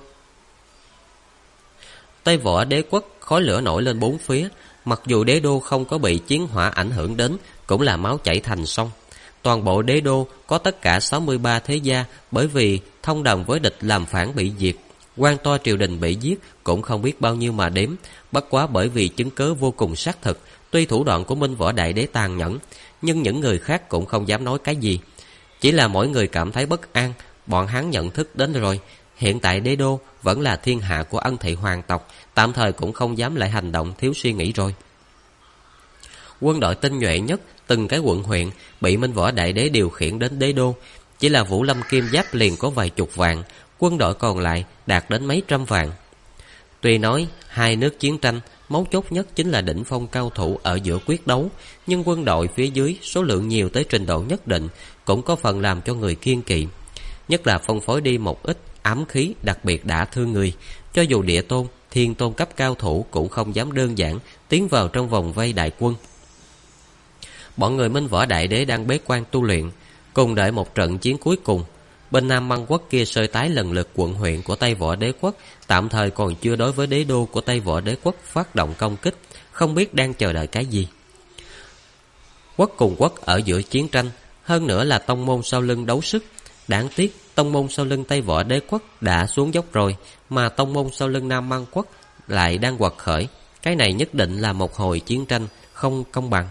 Tây Võ Đế quốc khói lửa nổi lên bốn phía, mặc dù đế đô không có bị chiến hỏa ảnh hưởng đến, cũng là máu chảy thành sông. Toàn bộ đế đô có tất cả 63 thế gia bởi vì thông đồng với địch làm phản bị diệt. Quan to triều đình bị giết cũng không biết bao nhiêu mà đếm. Bất quá bởi vì chứng cớ vô cùng xác thực, tuy thủ đoạn của Minh Võ Đại Đế tàn nhẫn, nhưng những người khác cũng không dám nói cái gì. Chỉ là mỗi người cảm thấy bất an. Bọn hắn nhận thức đến rồi, hiện tại đế đô vẫn là thiên hạ của Ân thị hoàng tộc, tạm thời cũng không dám lại hành động thiếu suy nghĩ rồi. Quân đội tinh nhuệ nhất từng cái quận huyện bị Minh Võ Đại Đế điều khiển đến đế đô. Chỉ là Vũ Lâm Kim Giáp liền có vài chục vạn, quân đội còn lại đạt đến mấy trăm vạn. Tuy nói hai nước chiến tranh, mấu chốt nhất chính là đỉnh phong cao thủ ở giữa quyết đấu, nhưng quân đội phía dưới số lượng nhiều tới trình độ nhất định cũng có phần làm cho người kiêng kỵ. Nhất là phân phối đi một ít ám khí đặc biệt đả thương người. Cho dù địa tôn, thiên tôn cấp cao thủ cũng không dám đơn giản tiến vào trong vòng vây đại quân. Bọn người Minh Võ Đại Đế đang bế quan tu luyện, cùng đợi một trận chiến cuối cùng. Bên Nam Mang Quốc kia sơi tái lần lượt quận huyện của Tây Võ Đế quốc, tạm thời còn chưa đối với đế đô của Tây Võ Đế quốc phát động công kích, không biết đang chờ đợi cái gì. Quốc cùng quốc ở giữa chiến tranh, hơn nữa là tông môn sau lưng đấu sức. Đáng tiếc tông môn sau lưng Tây Võ Đế quốc đã xuống dốc rồi, mà tông môn sau lưng Nam Mang Quốc lại đang quật khởi. Cái này nhất định là một hồi chiến tranh không công bằng.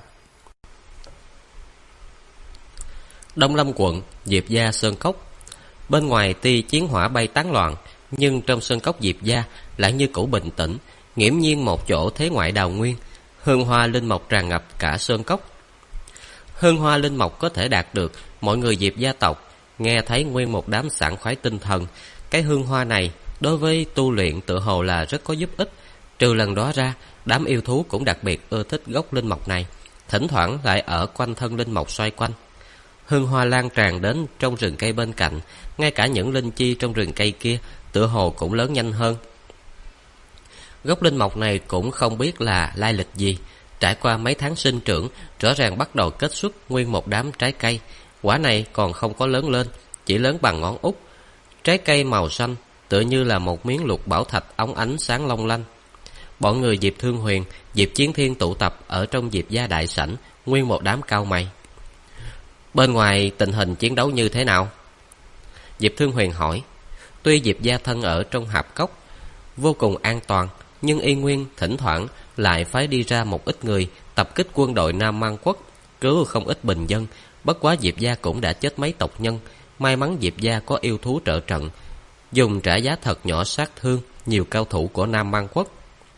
Đông Lâm quận, Diệp Gia Sơn Cốc. Bên ngoài tuy chiến hỏa bay tán loạn, nhưng trong sơn cốc Diệp Gia lại như cũ bình tĩnh, nghiễm nhiên một chỗ thế ngoại đào nguyên. Hương hoa linh mộc tràn ngập cả sơn cốc. Hương hoa linh mộc có thể đạt được mọi người Diệp gia tộc nghe thấy nguyên một đám sảng khoái tinh thần. Cái hương hoa này đối với tu luyện tự hồ là rất có giúp ích. Trừ lần đó ra, đám yêu thú cũng đặc biệt ưa thích gốc linh mộc này, thỉnh thoảng lại ở quanh thân linh mộc xoay quanh. Hương hoa lan tràn đến trong rừng cây bên cạnh, ngay cả những linh chi trong rừng cây kia tựa hồ cũng lớn nhanh hơn. Gốc linh mộc này cũng không biết là lai lịch gì, trải qua mấy tháng sinh trưởng, rõ ràng bắt đầu kết xuất nguyên một đám trái cây. Quả này còn không có lớn lên, chỉ lớn bằng ngón út. Trái cây màu xanh, tựa như là một miếng lục bảo thạch óng ánh sáng long lanh. Bọn người Diệp Thương Huyền, Diệp Chiến Thiên tụ tập ở trong Diệp gia đại sảnh, nguyên một đám cao mày. Bên ngoài tình hình chiến đấu như thế nào? Diệp Thương Huyền hỏi. Tuy Diệp gia thân ở trong hạp cốc vô cùng an toàn, nhưng y nguyên thỉnh thoảng lại phái đi ra một ít người tập kích quân đội Nam Mang Quốc, cứu không ít bình dân. Bất quá Diệp gia cũng đã chết mấy tộc nhân. May mắn Diệp gia có yêu thú trợ trận, dùng trả giá thật nhỏ sát thương nhiều cao thủ của Nam Mang Quốc.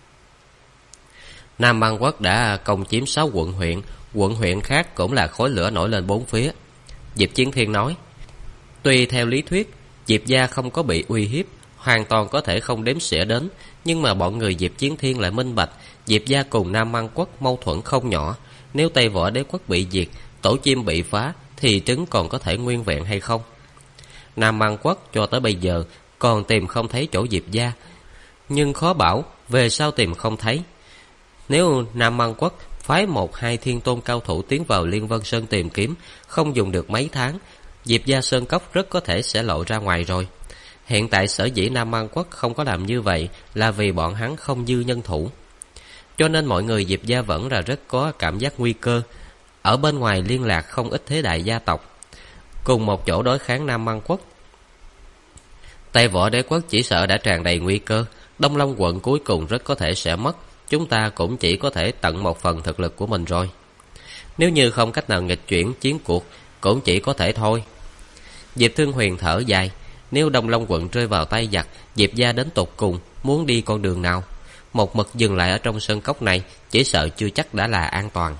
Nam Mang Quốc đã công chiếm 6 quận huyện khác cũng là khói lửa nổi lên bốn phía. Diệp Chiến Thiên nói. Tuy theo lý thuyết Diệp gia không có bị uy hiếp, hoàn toàn có thể không đếm xỉa đến, nhưng mà bọn người Diệp Chiến Thiên lại minh bạch Diệp gia cùng Nam Mang Quốc mâu thuẫn không nhỏ. Nếu Tây Võ Đế quốc bị diệt, tổ chim bị phá thì trứng còn có thể nguyên vẹn hay không? Nam Mang Quốc cho tới bây giờ còn tìm không thấy chỗ Diệp gia, nhưng khó bảo về sau tìm không thấy. Nếu Nam Mang Quốc phái 1-2 thiên tôn cao thủ tiến vào Liên Vân Sơn tìm kiếm, không dùng được mấy tháng, Diệp gia sơn cốc rất có thể sẽ lộ ra ngoài rồi. Hiện tại sở dĩ Nam Mang Quốc không có làm như vậy là vì bọn hắn không dư nhân thủ. Cho nên mọi người Diệp gia vẫn là rất có cảm giác nguy cơ. Ở bên ngoài liên lạc không ít thế đại gia tộc, cùng một chỗ đối kháng Nam Mang Quốc. Tây Võ Đế Quốc chỉ sợ đã tràn đầy nguy cơ, Đông Long quận cuối cùng rất có thể sẽ mất. Chúng ta cũng chỉ có thể tận một phần thực lực của mình rồi. Nếu như không cách nào nghịch chuyển chiến cuộc, cũng chỉ có thể thôi. Diệp Thương Huyền thở dài. Nếu Đông Long quận rơi vào tay giặc, Diệp gia đến tột cùng muốn đi con đường nào? Một mực dừng lại ở trong sơn cốc này, chỉ sợ chưa chắc đã là an toàn.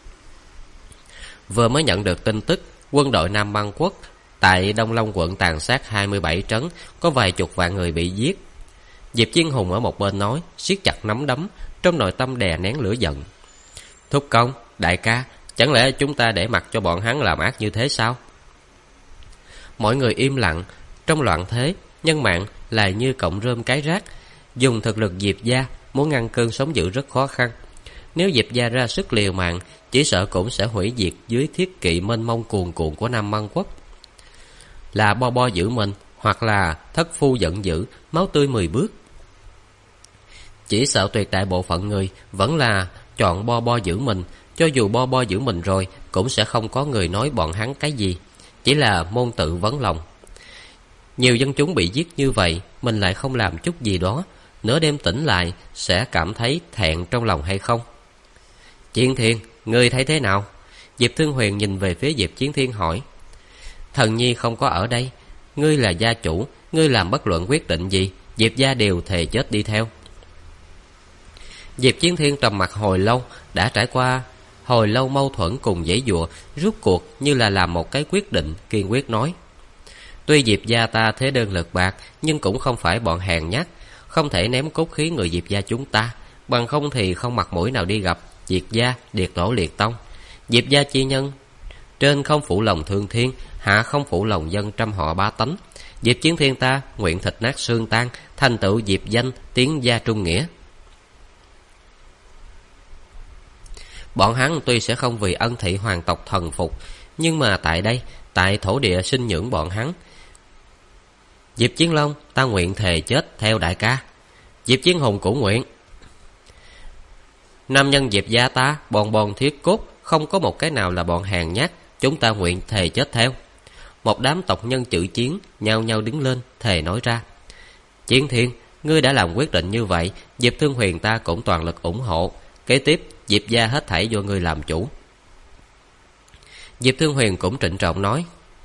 Vừa mới nhận được tin tức quân đội Nam Mang Quốc tại Đông Long quận tàn sát 27 trấn, có vài chục vạn người bị giết. Diệp Chiến Hùng ở một bên nói, siết chặt nắm đấm, trong nội tâm đè nén lửa giận. Thúc công, đại ca, chẳng lẽ chúng ta để mặc cho bọn hắn làm ác như thế sao? Mọi người im lặng. Trong loạn thế, nhân mạng là như cọng rơm cái rác. Dùng thực lực Diệp gia muốn ngăn cơn sóng dữ rất khó khăn. Nếu Diệp gia ra sức liều mạng, chỉ sợ cũng sẽ hủy diệt dưới thiết kỵ mênh mông cuồn cuộn của Nam Mang Quốc. Là Bo Bo giữ mình, hoặc là thất phu giận dữ, máu tươi 10 bước. Chỉ sợ tuyệt đại bộ phận người vẫn là chọn Bo Bo giữ mình. Cho dù Bo Bo giữ mình rồi, cũng sẽ không có người nói bọn hắn cái gì, chỉ là môn tự vấn lòng. Nhiều dân chúng bị giết như vậy, mình lại không làm chút gì đó, nửa đêm tỉnh lại sẽ cảm thấy thẹn trong lòng hay không? Chiến Thiên, ngươi thấy thế nào? Diệp Thương Huyền nhìn về phía Diệp Chiến Thiên hỏi. Thần nhi không có ở đây, ngươi là gia chủ, ngươi làm bất luận quyết định gì, Diệp gia đều thề chết đi theo. Diệp Chiến Thiên trầm mặc hồi lâu, đã trải qua hồi lâu mâu thuẫn cùng giãy giụa, rút cuộc như là làm một cái quyết định, kiên quyết nói. Tuy Diệp gia ta thế đơn lực bạc, nhưng cũng không phải bọn hèn nhát, không thể ném cốt khí người Diệp gia chúng ta, bằng không thì không mặt mũi nào đi gặp Diệp gia, Điệt Tổ Liệt Tông. Diệp gia chi nhân, trên không phụ lòng thương thiên, hạ không phụ lòng dân trăm họ bá tánh. Diệp Chiến Thiên ta nguyện thịt nát xương tan, thành tựu Diệp danh, tiến gia trung nghĩa. Bọn hắn tuy sẽ không vì ân thị hoàng tộc thần phục, nhưng mà tại đây, tại thổ địa sinh dưỡng bọn hắn. Diệp Chiến Long, ta nguyện thề chết theo đại ca. Diệp Chiến Hùng cũng nguyện. Nam nhân Diệp gia ta, bọn bọn thiết cốt, không có một cái nào là bọn hèn nhát, chúng ta nguyện thề chết theo. Một đám tộc nhân chữ Chiến nhao nhao đứng lên, thề nói ra. Chiến Thiên, ngươi đã làm quyết định như vậy, Diệp Thương Huyền ta cũng toàn lực ủng hộ. Kế tiếp, Diệp gia hết thảy do ngươi làm chủ. Diệp Thương Huyền cũng trịnh trọng nói.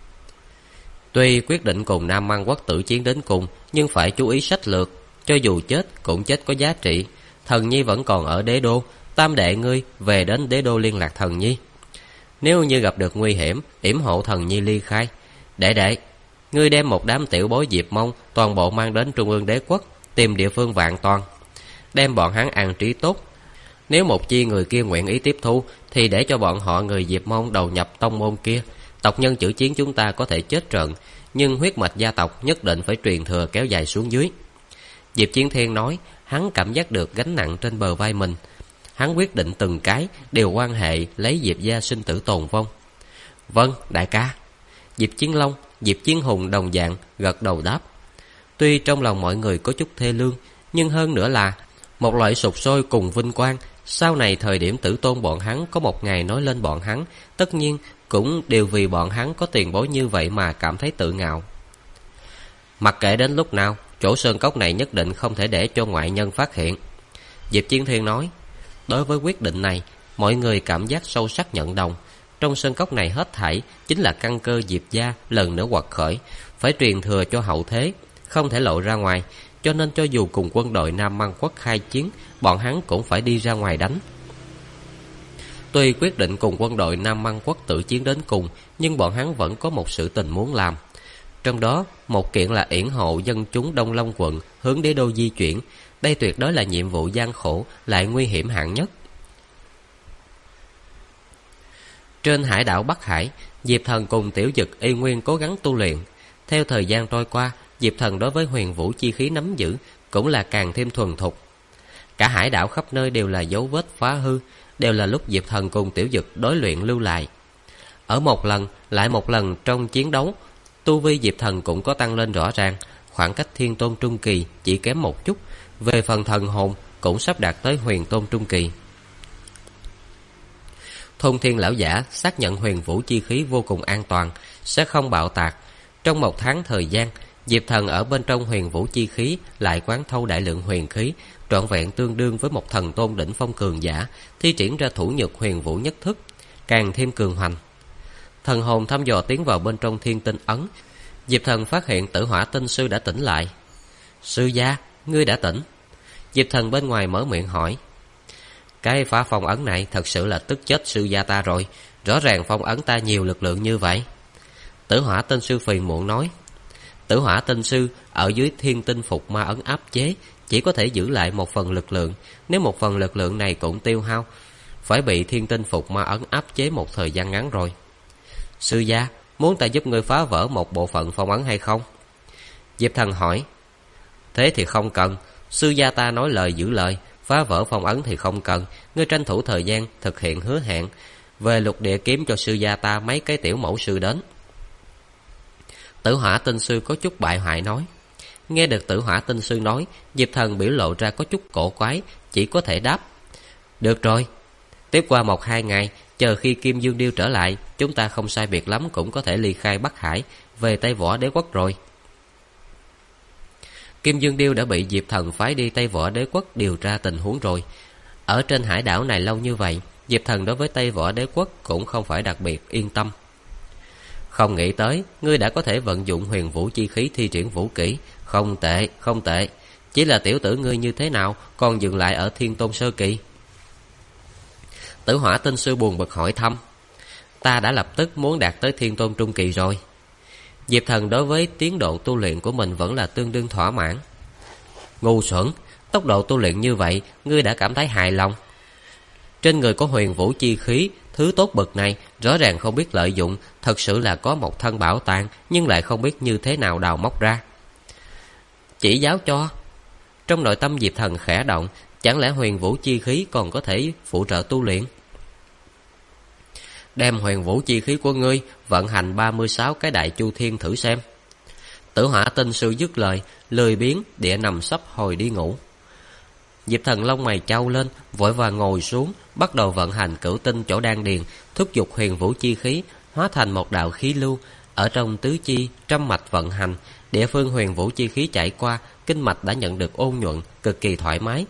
Tuy quyết định cùng Nam Mang Quốc tử chiến đến cùng, nhưng phải chú ý sách lược. Cho dù chết cũng chết có giá trị. Thần nhi vẫn còn ở đế đô, tam đệ ngươi về đến đế đô liên lạc thần nhi. Nếu như gặp được nguy hiểm, yểm hộ thần nhi ly khai. Đệ, ngươi đem một đám tiểu bối Diệp Mông toàn bộ mang đến Trung ương Đế Quốc, tìm địa phương vạn toàn, đem bọn hắn an trí tốt. Nếu một chi người kia nguyện ý tiếp thu, thì để cho bọn họ người Diệp Mông đầu nhập tông môn kia. Tộc nhân chữ Chiến chúng ta có thể chết trận, nhưng huyết mạch gia tộc nhất định phải truyền thừa kéo dài xuống dưới. Diệp Chiến Thiên nói, hắn cảm giác được gánh nặng trên bờ vai mình. Hắn quyết định từng cái đều quan hệ lấy Diệp gia sinh tử tồn vong. Vâng, đại ca. Diệp Chiến Long, Diệp Chiến Hùng đồng dạng gật đầu đáp. Tuy trong lòng mọi người có chút thê lương, nhưng hơn nữa là một loại sục sôi cùng vinh quang. Sau này thời điểm tử tôn bọn hắn có một ngày nói lên bọn hắn, tất nhiên cũng đều vì bọn hắn có tiền bối như vậy mà cảm thấy tự ngạo. Mặc kệ đến lúc nào, chỗ sơn cốc này nhất định không thể để cho ngoại nhân phát hiện. Diệp Chiến Thiên nói. Đối với quyết định này, mọi người cảm giác sâu sắc nhận đồng. Trong sơn cốc này hết thảy chính là căn cơ Diệp gia lần nữa quật khởi, phải truyền thừa cho hậu thế, không thể lộ ra ngoài. Cho nên cho dù cùng quân đội Nam Mang Quốc khai chiến, bọn hắn cũng phải đi ra ngoài đánh. Tuy quyết định cùng quân đội Nam Mang Quốc tử chiến đến cùng, nhưng bọn hắn vẫn có một sự tình muốn làm. Trong đó, một kiện là yểm hộ dân chúng Đông Long quận hướng đế đô di chuyển. Đây tuyệt đối là nhiệm vụ gian khổ, lại nguy hiểm hạng nhất. Trên hải đảo Bắc Hải, Diệp Thần cùng Tiểu Dực y nguyên cố gắng tu luyện. Theo thời gian trôi qua, Diệp Thần đối với huyền vũ chi khí nắm giữ cũng là càng thêm thuần thục. Cả hải đảo khắp nơi đều là dấu vết phá hư, đều là lúc Diệp Thần cùng Tiểu Dực đối luyện lưu lại. Ở một lần lại một lần trong chiến đấu, tu vi Diệp Thần cũng có tăng lên rõ ràng, khoảng cách Thiên Tôn Trung Kỳ chỉ kém một chút. Về phần thần hồn cũng sắp đạt tới Huyền Tôn Trung Kỳ. Thôn Thiên lão giả xác nhận huyền vũ chi khí vô cùng an toàn, sẽ không bạo tạc. Trong 1 tháng thời gian, Diệp Thần ở bên trong huyền vũ chi khí lại quán thâu đại lượng huyền khí, trọn vẹn tương đương với một thần tôn đỉnh phong cường giả, thi triển ra thủ nhược huyền vũ nhất thức, càng thêm cường hoành. Thần hồn thăm dò tiến vào bên trong thiên tinh ấn, Diệp Thần phát hiện Tử Hỏa Tinh Sư đã tỉnh lại. Sư gia, ngươi đã tỉnh? Diệp Thần bên ngoài mở miệng hỏi. Cái phá phong ấn này thật sự là tức chết sư gia ta rồi, rõ ràng phong ấn ta nhiều lực lượng như vậy. Tử Hỏa Tinh Sư phiền muộn nói. Tử Hỏa Tinh Sư ở dưới thiên tinh phục ma ấn áp chế, chỉ có thể giữ lại một phần lực lượng. Nếu một phần lực lượng này cũng tiêu hao, phải bị thiên tinh phục ma ấn áp chế một thời gian ngắn rồi. Sư gia, muốn ta giúp ngươi phá vỡ một bộ phận phong ấn hay không? Diệp Thần hỏi. Thế thì không cần, sư gia ta nói lời giữ lời, phá vỡ phong ấn thì không cần. Ngươi tranh thủ thời gian thực hiện hứa hẹn, về lục địa kiếm cho sư gia ta mấy cái tiểu mẫu sư đến. Tử Hỏa Tinh Sư có chút bại hoại nói. Nghe được Tử Hỏa Tinh Sư nói, Diệp Thần biểu lộ ra có chút cổ quái, chỉ có thể đáp. Được rồi, tiếp qua 1-2 ngày, chờ khi Kim Dương Điêu trở lại, chúng ta không sai biệt lắm cũng có thể ly khai Bắc Hải, về Tây Võ Đế Quốc rồi. Kim Dương Điêu đã bị Diệp Thần phái đi Tây Võ Đế Quốc điều tra tình huống rồi. Ở trên hải đảo này lâu như vậy, Diệp Thần đối với Tây Võ Đế Quốc cũng không phải đặc biệt yên tâm. Không nghĩ tới, ngươi đã có thể vận dụng huyền vũ chi khí thi triển vũ kỹ. Không tệ, không tệ. Chỉ là tiểu tử ngươi như thế nào, còn dừng lại ở Thiên Tôn Sơ Kỳ? Tử Hỏa Tinh Sư buồn bực hỏi thăm. Ta đã lập tức muốn đạt tới Thiên Tôn Trung Kỳ rồi. Diệp Thần đối với tiến độ tu luyện của mình vẫn là tương đương thỏa mãn. Ngu xuẩn, tốc độ tu luyện như vậy, ngươi đã cảm thấy hài lòng? Trên người có huyền vũ chi khí, thứ tốt bậc này rõ ràng không biết lợi dụng, thật sự là có một thân bảo tàng, nhưng lại không biết như thế nào đào móc ra. Chỉ giáo cho. Trong nội tâm Diệp Thần khẽ động, chẳng lẽ huyền vũ chi khí còn có thể phụ trợ tu luyện? Đem huyền vũ chi khí của ngươi vận hành 36 cái đại chu thiên thử xem. Tử Hỏa Tinh Sư dứt lời, lười biếng địa nằm sấp hồi đi ngủ. Diệp Thần lông mày chau lên, vội vàng ngồi xuống, bắt đầu vận hành cửu tinh chỗ đan điền, thúc giục huyền vũ chi khí hóa thành một đạo khí lưu ở trong tứ chi trăm mạch vận hành. Địa phương huyền vũ chi khí chảy qua, kinh mạch đã nhận được ôn nhuận, cực kỳ thoải mái.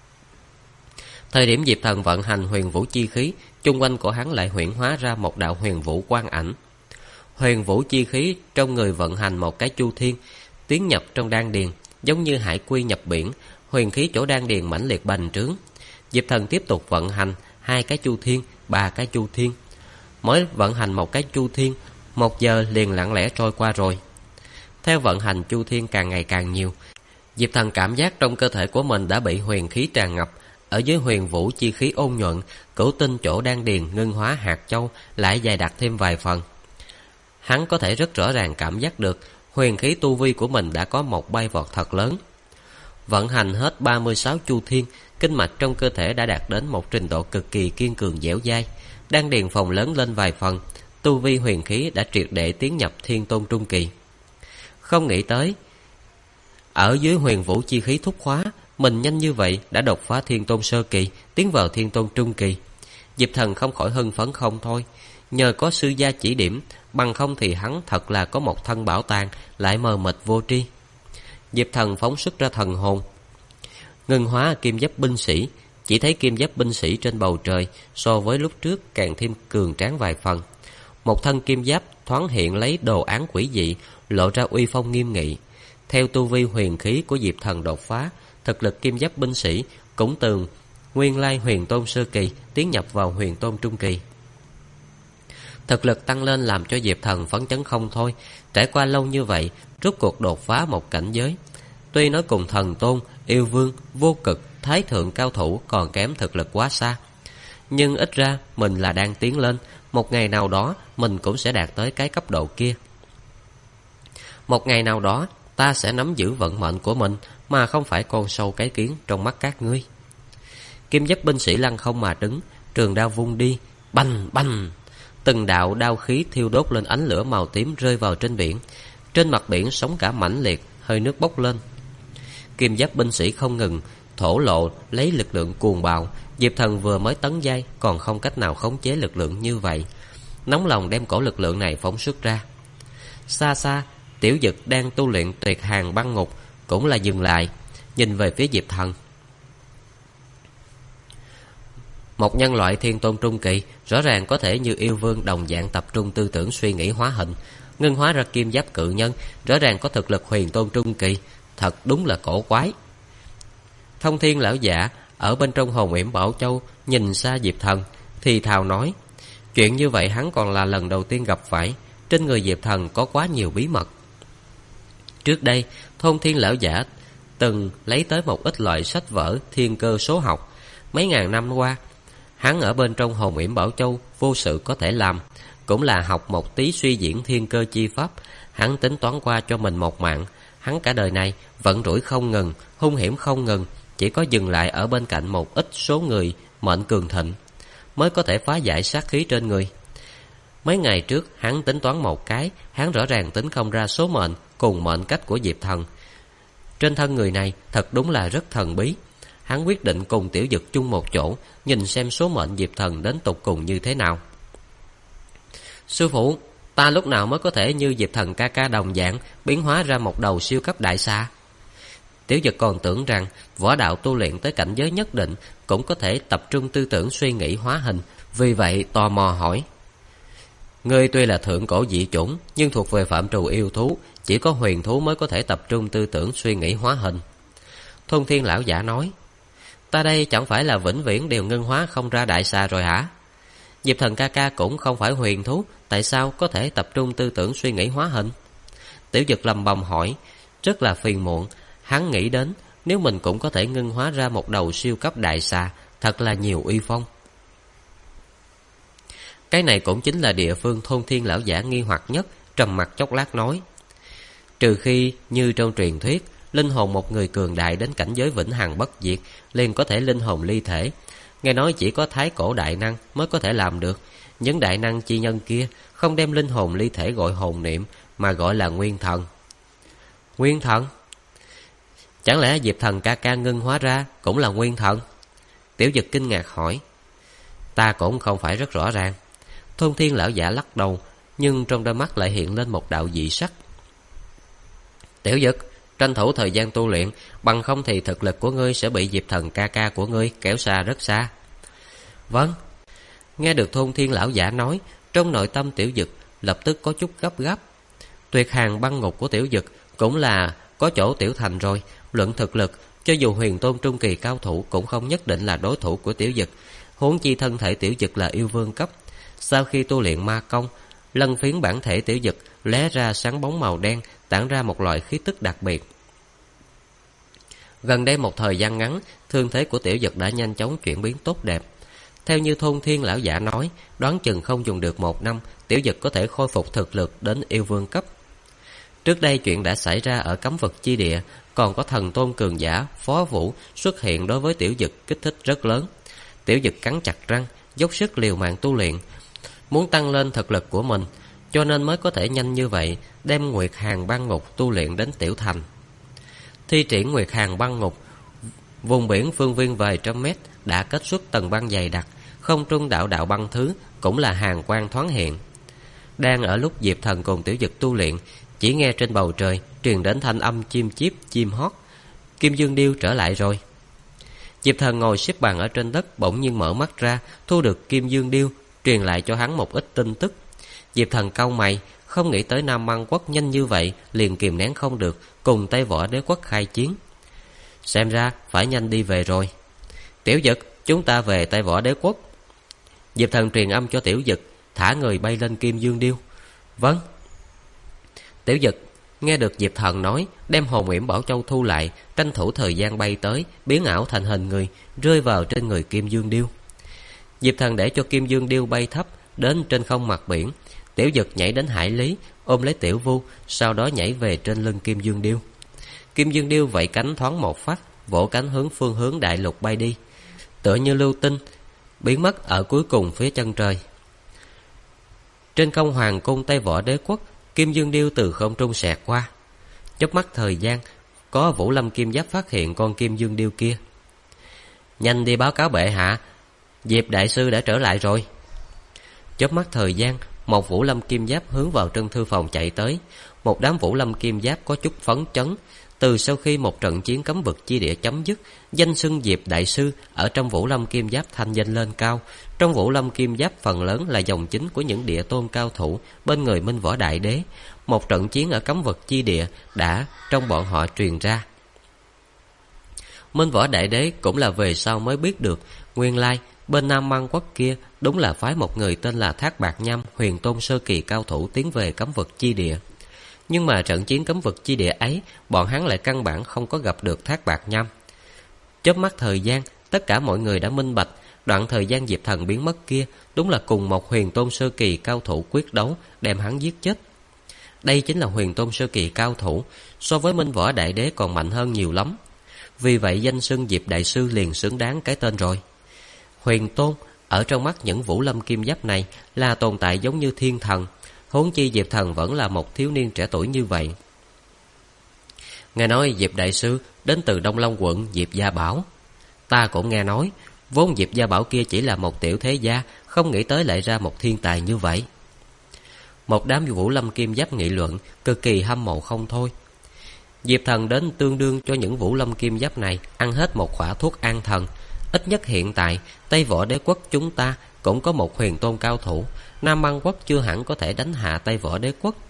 Thời điểm Diệp Thần vận hành huyền vũ chi khí, chung quanh của hắn lại huyễn hóa ra một đạo huyền vũ quang ảnh. Huyền vũ chi khí trong người vận hành một cái chu thiên, tiến nhập trong đan điền, giống như hải quy nhập biển, huyền khí chỗ đan điền mãnh liệt bành trướng. Diệp Thần tiếp tục vận hành 2 cái chu thiên, 3 cái chu thiên. Mỗi vận hành một cái chu thiên, 1 giờ liền lặng lẽ trôi qua rồi. Theo vận hành chu thiên càng ngày càng nhiều, Diệp Thần cảm giác trong cơ thể của mình đã bị huyền khí tràn ngập. Ở dưới huyền vũ chi khí ôn nhuận, cửu tinh chỗ đan điền ngưng hóa hạt châu lại dày đặc thêm vài phần. Hắn có thể rất rõ ràng cảm giác được huyền khí tu vi của mình đã có một bay vọt thật lớn. Vận hành hết 36 chu thiên, kinh mạch trong cơ thể đã đạt đến một trình độ cực kỳ kiên cường dẻo dai, đan điền phồng lớn lên vài phần, tu vi huyền khí đã triệt để tiến nhập Thiên Tôn Trung Kỳ. Không nghĩ tới, ở dưới huyền vũ chi khí thúc hóa, mình nhanh như vậy đã đột phá Thiên Tôn Sơ Kỳ, tiến vào Thiên Tôn Trung Kỳ. Diệp Thần không khỏi hưng phấn không thôi. Nhờ có sư gia chỉ điểm, bằng không thì hắn thật là có một thân bảo tàng, lại mờ mịt vô tri. Diệp Thần phóng xuất ra thần hồn, ngưng hóa kim giáp binh sĩ. Chỉ thấy kim giáp binh sĩ trên bầu trời so với lúc trước càng thêm cường tráng vài phần. Một thân kim giáp thoáng hiện lấy đồ án quỷ dị, lộ ra uy phong nghiêm nghị. Theo tu vi huyền khí của Diệp Thần đột phá, thực lực kim giáp binh sĩ cũng từ nguyên lai huyền tôn sơ kỳ tiến nhập vào huyền tôn trung kỳ. Thực lực tăng lên làm cho Diệp Thần phấn chấn không thôi. Trải qua lâu như vậy, rốt cuộc đột phá một cảnh giới. Tuy nói cùng thần tôn, yêu vương, vô cực, thái thượng cao thủ còn kém thực lực quá xa, nhưng ít ra mình là đang tiến lên. Một ngày nào đó mình cũng sẽ đạt tới cái cấp độ kia. Một ngày nào đó ta sẽ nắm giữ vận mệnh của mình, mà không phải con sâu cái kiến trong mắt các ngươi. Kim giáp binh sĩ lăng không mà đứng, trường đao vung đi, bành bành. Từng đạo đao khí thiêu đốt lên ánh lửa màu tím rơi vào trên biển. Trên mặt biển sóng cả mãnh liệt, hơi nước bốc lên. Kim giáp binh sĩ không ngừng thổ lộ lấy lực lượng cuồng bạo. Diệp Thần vừa mới tấn giai còn không cách nào khống chế lực lượng như vậy, nóng lòng đem cổ lực lượng này phóng xuất ra. Xa xa, Tiểu Dực đang tu luyện tuyệt hàng băng ngục cũng là dừng lại, nhìn về phía Diệp Thần. Một nhân loại thiên tôn trung kỳ rõ ràng có thể như yêu vương đồng dạng tập trung tư tưởng suy nghĩ hóa hình, ngưng hóa ra kim giáp cự nhân, rõ ràng có thực lực huyền tôn trung kỳ, thật đúng là cổ quái. Thông Thiên lão giả ở bên trong hồn yểm Bảo Châu nhìn xa Diệp Thần, thì thào nói: chuyện như vậy hắn còn là lần đầu tiên gặp phải. Trên người Diệp Thần có quá nhiều bí mật. Trước đây, Thông Thiên lão giả từng lấy tới một ít loại sách vở thiên cơ số học. Mấy ngàn năm qua, hắn ở bên trong hồn yểm Bảo Châu vô sự có thể làm, cũng là học một tí suy diễn thiên cơ chi pháp. Hắn tính toán qua cho mình một mạng. Hắn cả đời này vận rủi không ngừng, hung hiểm không ngừng, chỉ có dừng lại ở bên cạnh một ít số người mệnh cường thịnh mới có thể phá giải sát khí trên người. Mấy ngày trước hắn tính toán một cái, hắn rõ ràng tính không ra số mệnh cùng mệnh cách của Diệp Thần. Trên thân người này thật đúng là rất thần bí. Hắn quyết định cùng Tiểu Dực chung một chỗ, nhìn xem số mệnh Diệp Thần đến tục cùng như thế nào. Sư phụ, ta lúc nào mới có thể như Diệp Thần ca ca đồng dạng biến hóa ra một đầu siêu cấp đại xà? Tiểu Dực còn tưởng rằng võ đạo tu luyện tới cảnh giới nhất định cũng có thể tập trung tư tưởng suy nghĩ hóa hình, vì vậy tò mò hỏi: ngươi tuy là thượng cổ dị chủng, nhưng thuộc về phạm trù yêu thú, chỉ có huyền thú mới có thể tập trung tư tưởng suy nghĩ hóa hình. Thông Thiên lão giả nói: ta đây chẳng phải là vĩnh viễn đều ngưng hóa không ra đại xà rồi hả? Diệp Thần ca ca cũng không phải huyền thú, tại sao có thể tập trung tư tưởng suy nghĩ hóa hình? Tiểu Dực lầm bầm hỏi, rất là phiền muộn. Hắn nghĩ đến nếu mình cũng có thể ngưng hóa ra một đầu siêu cấp đại xà, thật là nhiều uy phong. Cái này cũng chính là địa phương Thông Thiên lão giả nghi hoặc nhất, trầm mặc chốc lát nói: trừ khi như trong truyền thuyết, linh hồn một người cường đại đến cảnh giới vĩnh hằng bất diệt, liền có thể linh hồn ly thể. Nghe nói chỉ có thái cổ đại năng mới có thể làm được. Những đại năng chi nhân kia không đem linh hồn ly thể gọi hồn niệm, mà gọi là nguyên thần. Nguyên thần? Chẳng lẽ Diệp Thần ca ca ngưng hóa ra cũng là nguyên thần? Tiểu Dực kinh ngạc hỏi. Ta cũng không phải rất rõ ràng. Thông Thiên lão giả lắc đầu, nhưng trong đôi mắt lại hiện lên một đạo dị sắc. Tiểu Dực, tranh thủ thời gian tu luyện, bằng không thì thực lực của ngươi sẽ bị Diệp Thần ca ca của ngươi kéo xa rất xa. Vâng. Nghe được Thông Thiên lão giả nói, trong nội tâm Tiểu Dực lập tức có chút gấp gáp. Tuyệt hàng băng ngục của Tiểu Dực cũng là có chỗ tiểu thành rồi. Luận thực lực, cho dù huyền tôn trung kỳ cao thủ cũng không nhất định là đối thủ của Tiểu Dực. Huống chi thân thể Tiểu Dực là yêu vương cấp. Sau khi tu luyện ma công, lân phiến bản thể Tiểu Dực lóe ra sáng bóng màu đen, tản ra một loại khí tức đặc biệt. Gần đây một thời gian ngắn, thương thế của Tiểu Dực đã nhanh chóng chuyển biến tốt đẹp. Theo như Thông Thiên lão giả nói, đoán chừng không dùng được 1 năm, Tiểu Dực có thể khôi phục thực lực đến yêu vương cấp. Trước đây chuyện đã xảy ra ở cấm vực chi địa, còn có thần tôn cường giả Phó Vũ xuất hiện, đối với Tiểu Dực kích thích rất lớn. Tiểu Dực cắn chặt răng, dốc sức liều mạng tu luyện, muốn tăng lên thực lực của mình, cho nên mới có thể nhanh như vậy đem Nguyệt Hàn băng ngục tu luyện đến tiểu thành. Thi triển Nguyệt Hàn băng ngục, vùng biển phương viên vài trăm mét đã kết xuất tầng băng dày đặc, không trung đạo đạo băng thứ cũng là hàn quang thoáng hiện. Đang ở lúc Diệp Thần cùng Tiểu Dực tu luyện, chỉ nghe trên bầu trời truyền đến thanh âm chim chíp chim hót. Kim Dương Điêu trở lại rồi. Diệp Thần ngồi xếp bằng ở trên đất, bỗng nhiên mở mắt ra, thu được Kim Dương Điêu truyền lại cho hắn một ít tin tức. Diệp Thần cau mày, không nghĩ tới Nam Măng Quốc nhanh như vậy, liền kìm nén không được, cùng Tây Võ Đế Quốc khai chiến. Xem ra phải nhanh đi về rồi. Tiểu Dực, chúng ta về Tây Võ Đế Quốc. Diệp Thần truyền âm cho Tiểu Dực, thả người bay lên Kim Dương Điêu. Vâng. Tiểu Dực nghe được Diệp Thần nói, đem hồn yểm Bảo Châu thu lại, tranh thủ thời gian bay tới, biến ảo thành hình người, rơi vào trên người Kim Dương Điêu. Diệp Thần để cho Kim Dương Điêu bay thấp đến trên không mặt biển. Tiểu Dực nhảy đến hải lý, ôm lấy Tiểu Vu, sau đó nhảy về trên lưng Kim Dương Điêu. Kim Dương Điêu vẫy cánh thoáng một phát, vỗ cánh hướng phương hướng đại lục bay đi, tựa như lưu tinh, biến mất ở cuối cùng phía chân trời. Trên không hoàng cung Tây Võ Đế quốc, Kim Dương Điêu từ không trung xẹt qua. Chớp mắt thời gian, có Vũ Lâm Kim Giáp phát hiện con Kim Dương Điêu kia. Nhanh đi báo cáo bệ hạ, Diệp đại sư đã trở lại rồi. Chớp mắt thời gian, một Vũ Lâm Kim Giáp hướng vào trong thư phòng chạy tới. Một đám Vũ Lâm Kim Giáp có chút phấn chấn. Từ sau khi một trận chiến cấm vực chi địa chấm dứt, danh xưng Diệp đại sư ở trong Vũ Lâm Kim Giáp thanh danh lên cao. Trong Vũ Lâm Kim Giáp phần lớn là dòng chính của những địa tôn cao thủ bên người Minh Võ Đại Đế. Một trận chiến ở cấm vực chi địa đã trong bọn họ truyền ra. Minh Võ Đại Đế cũng là về sau mới biết được, nguyên lai bên Nam Mang quốc kia đúng là phái một người tên là Thác Bạt Nham, huyền tôn sơ kỳ cao thủ tiến về cấm vực chi địa. Nhưng mà trận chiến cấm vực chi địa ấy, bọn hắn lại căn bản không có gặp được Thác Bạt Nham. Chớp mắt thời gian, tất cả mọi người đã minh bạch, đoạn thời gian Diệp Thần biến mất kia đúng là cùng một huyền tôn sơ kỳ cao thủ quyết đấu đem hắn giết chết. Đây chính là huyền tôn sơ kỳ cao thủ, so với Minh Võ Đại Đế còn mạnh hơn nhiều lắm. Vì vậy danh xưng Diệp đại sư liền xứng đáng cái tên rồi. Huyền tôn ở trong mắt những Vũ Lâm Kim Giáp này là tồn tại giống như thiên thần, huống chi Diệp Thần vẫn là một thiếu niên trẻ tuổi như vậy. Nghe nói Diệp đại sư đến từ Đông Long quận Diệp Gia Bảo. Ta cũng nghe nói, vốn Diệp Gia Bảo kia chỉ là một tiểu thế gia, không nghĩ tới lại ra một thiên tài như vậy. Một đám Vũ Lâm Kim Giáp nghị luận, cực kỳ hâm mộ không thôi. Diệp Thần đến tương đương cho những Vũ Lâm Kim Giáp này ăn hết một khỏa thuốc an thần. Ít nhất hiện tại, Tây Võ Đế quốc chúng ta cũng có một huyền tôn cao thủ, Nam Băng quốc chưa hẳn có thể đánh hạ Tây Võ Đế quốc.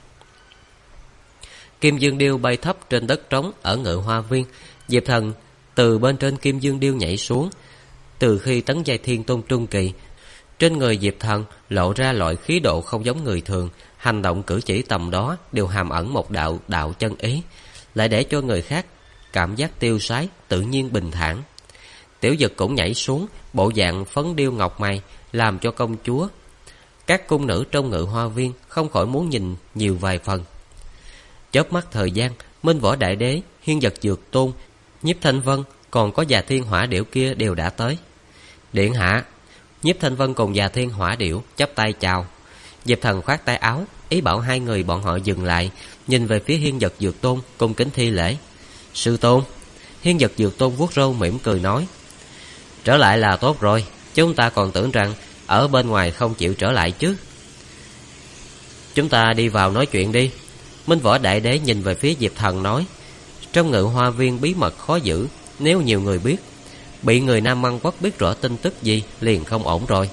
Kim Dương Điêu bay thấp trên đất trống ở Ngự Hoa Viên. Diệp Thần từ bên trên Kim Dương Điêu nhảy xuống. Từ khi tấn giai thiên tôn trung kỳ, trên người Diệp Thần lộ ra loại khí độ không giống người thường, hành động cử chỉ tầm đó đều hàm ẩn một đạo chân ý, lại để cho người khác cảm giác tiêu sái, tự nhiên bình thản. Tiểu Dực cũng nhảy xuống, bộ dạng phấn điêu ngọc mày, làm cho công chúa các cung nữ trong Ngự Hoa Viên không khỏi muốn nhìn nhiều vài phần. Chớp mắt thời gian, Minh Võ Đại Đế, Hiên Vật Dược Tôn, Nhiếp Thanh Vân còn có Già Thiên Hỏa Điểu kia đều đã tới. Điện hạ. Nhiếp Thanh Vân cùng Già Thiên Hỏa Điểu chắp tay chào. Diệp Thần khoát tay áo, ý bảo hai người bọn họ dừng lại, nhìn về phía Hiên Vật Dược Tôn, cung kính thi lễ. Sư tôn. Hiên Vật Dược Tôn vuốt râu mỉm cười nói, trở lại là tốt rồi, chúng ta còn tưởng rằng ở bên ngoài không chịu trở lại chứ. Chúng ta đi vào nói chuyện đi. Minh Võ Đại Đế nhìn về phía Diệp Thần nói, trong Ngự Hoa Viên bí mật khó giữ, nếu nhiều người biết, bị người Nam Băng quốc biết rõ tin tức gì liền không ổn rồi.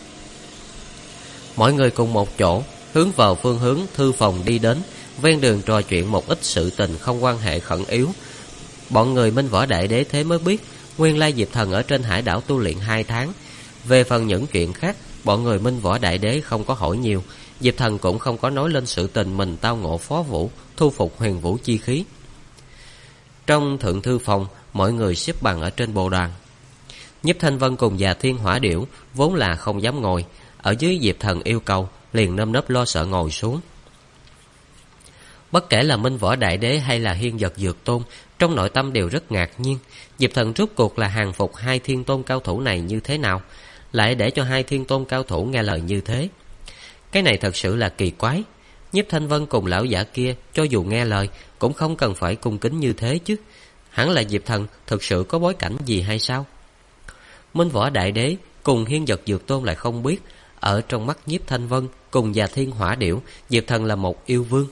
Mọi người cùng một chỗ hướng vào phương hướng thư phòng đi đến, ven đường trò chuyện một ít sự tình không quan hệ khẩn yếu. Bọn người Minh Võ Đại Đế thế mới biết, nguyên lai Diệp Thần ở trên hải đảo tu luyện 2 tháng. Về phần những chuyện khác, bọn người Minh Võ Đại Đế không có hỏi nhiều. Diệp Thần cũng không có nói lên sự tình mình tao ngộ Phó Vũ, thu phục huyền vũ chi khí. Trong thượng thư phòng, mọi người xếp bằng ở trên bồ đoàn. Nhiếp Thanh Vân cùng Già Thiên Hỏa Điểu vốn là không dám ngồi, ở dưới Diệp Thần yêu cầu, liền nơm nớp lo sợ ngồi xuống. Bất kể là Minh Võ Đại Đế hay là Hiên Vật Dược Tôn, trong nội tâm đều rất ngạc nhiên. Diệp Thần rốt cuộc là hàng phục hai thiên tôn cao thủ này như thế nào, lại để cho hai thiên tôn cao thủ nghe lời như thế. Cái này thật sự là kỳ quái. Nhiếp Thanh Vân cùng lão giả kia cho dù nghe lời cũng không cần phải cung kính như thế chứ. Hẳn là Diệp Thần thực sự có bối cảnh gì hay sao? Minh Võ Đại Đế cùng Hiên Vật Dược Tôn lại không biết, ở trong mắt Nhiếp Thanh Vân cùng Già Thiên Hỏa Điểu, Diệp Thần là một yêu vương.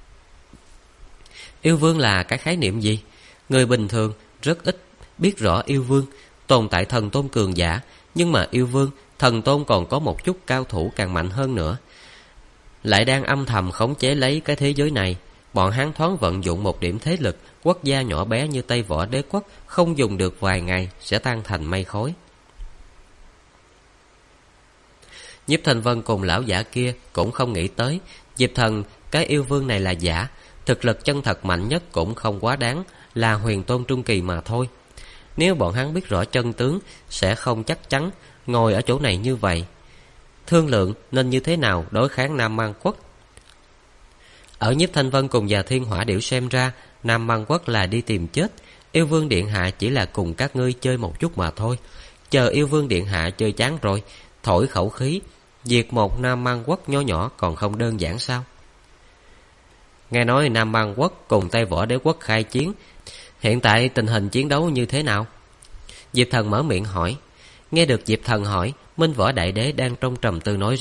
Yêu vương là cái khái niệm gì? Người bình thường rất ít biết rõ yêu vương. Tồn tại thần tôn cường giả, nhưng mà yêu vương, thần tôn còn có một chút cao thủ càng mạnh hơn nữa, lại đang âm thầm khống chế lấy cái thế giới này. Bọn hắn thoáng vận dụng một điểm thế lực, quốc gia nhỏ bé như Tây Võ Đế quốc không dùng được vài ngày sẽ tan thành mây khói. Nhiếp Thanh Vân cùng lão giả kia cũng không nghĩ tới Diệp Thần cái yêu vương này là giả, thực lực chân thật mạnh nhất cũng không quá đáng, là huyền tôn trung kỳ mà thôi. Nếu bọn hắn biết rõ chân tướng, sẽ không chắc chắn ngồi ở chỗ này như vậy, thương lượng nên như thế nào đối kháng Nam Man Quốc. Ở Nhiếp Thanh Vân cùng Già Thiên Hỏa Điểu xem ra, Nam Man Quốc là đi tìm chết, Yêu Vương Điện Hạ chỉ là cùng các ngươi chơi một chút mà thôi. Chờ Yêu Vương Điện Hạ chơi chán rồi, thổi khẩu khí, diệt một Nam Man Quốc nho nhỏ còn không đơn giản sao? Nghe nói Nam Man Quốc cùng Tây Võ Đế Quốc khai chiến, hiện tại tình hình chiến đấu như thế nào? Diệp Thần mở miệng hỏi. Nghe được Diệp Thần hỏi, Minh Võ Đại Đế đang trong trầm tư nói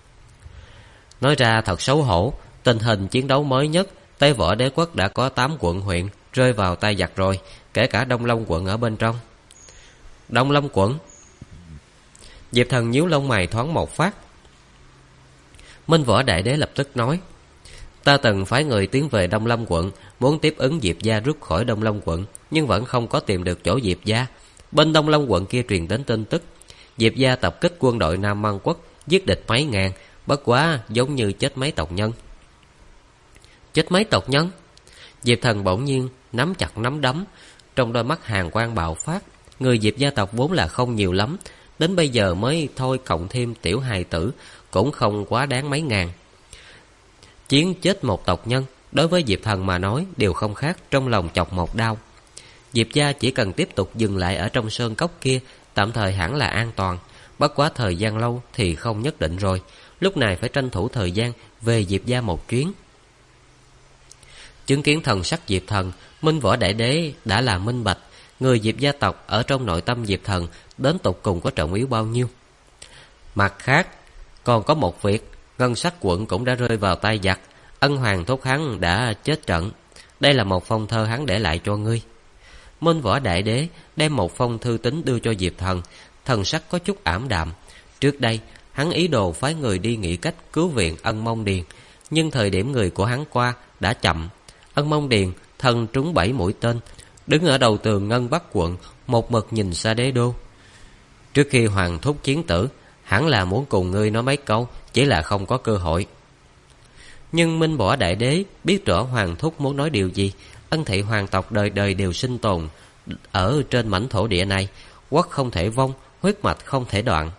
ra thật xấu hổ. Tình hình chiến đấu mới nhất, Tây Võ Đế Quốc đã có 8 quận huyện rơi vào tay giặc rồi, kể cả Đông Long quận ở bên trong. Đông Long quận? Diệp Thần nhíu lông mày thoáng một phát. Minh Võ Đại Đế lập tức nói, ta từng phái người tiến về Đông Long quận, muốn tiếp ứng Diệp gia rút khỏi Đông Long quận, nhưng vẫn không có tìm được chỗ Diệp gia. Bên Đông Long quận kia truyền đến tin tức, Diệp gia tập kích quân đội Nam Man Quốc, giết địch mấy ngàn, bất quá giống như chết mấy tộc nhân. Chết mấy tộc nhân? Diệp Thần bỗng nhiên nắm chặt nắm đấm, trong đôi mắt hàn quang bạo phát. Người Diệp gia tộc vốn là không nhiều lắm, đến bây giờ mới thôi cộng thêm tiểu hài tử cũng không quá đáng mấy ngàn. Chiến chết một tộc nhân đối với Diệp Thần mà nói đều không khác trong lòng chọc một đau. Diệp gia chỉ cần tiếp tục dừng lại ở trong sơn cốc kia, tạm thời hẳn là an toàn. Bất quá thời gian lâu thì không nhất định rồi, lúc này phải tranh thủ thời gian về Diệp gia một chuyến. Chứng kiến thần sắc Diệp Thần, Minh Võ Đại Đế đã là minh bạch người Diệp gia tộc ở trong nội tâm Diệp Thần đến tột cùng có trọng yếu bao nhiêu. Mặt khác, còn có một việc, ngân sắc quận cũng đã rơi vào tay giặc, ân hoàng thúc hắn đã chết trận. Đây là một phong thơ hắn để lại cho ngươi. Minh Võ Đại Đế đem một phong thư tín đưa cho Diệp Thần, thần sắc có chút ảm đạm. Trước đây, hắn ý đồ phái người đi nghĩ cách cứu viện Ân Mông Điền, nhưng thời điểm người của hắn qua đã chậm. Ân Mông Điền thân trúng 7 mũi tên, đứng ở đầu tường Ngân Bắc quận, một mực nhìn xa đế đô. Trước khi hoàng thúc chiến tử, hẳn là muốn cùng ngươi nói mấy câu, chỉ là không có cơ hội. Nhưng Minh Võ Đại Đế biết rõ hoàng thúc muốn nói điều gì. Ân thị hoàng tộc đời đời đều sinh tồn ở trên mảnh thổ địa này, quốc không thể vong, huyết mạch không thể đoạn.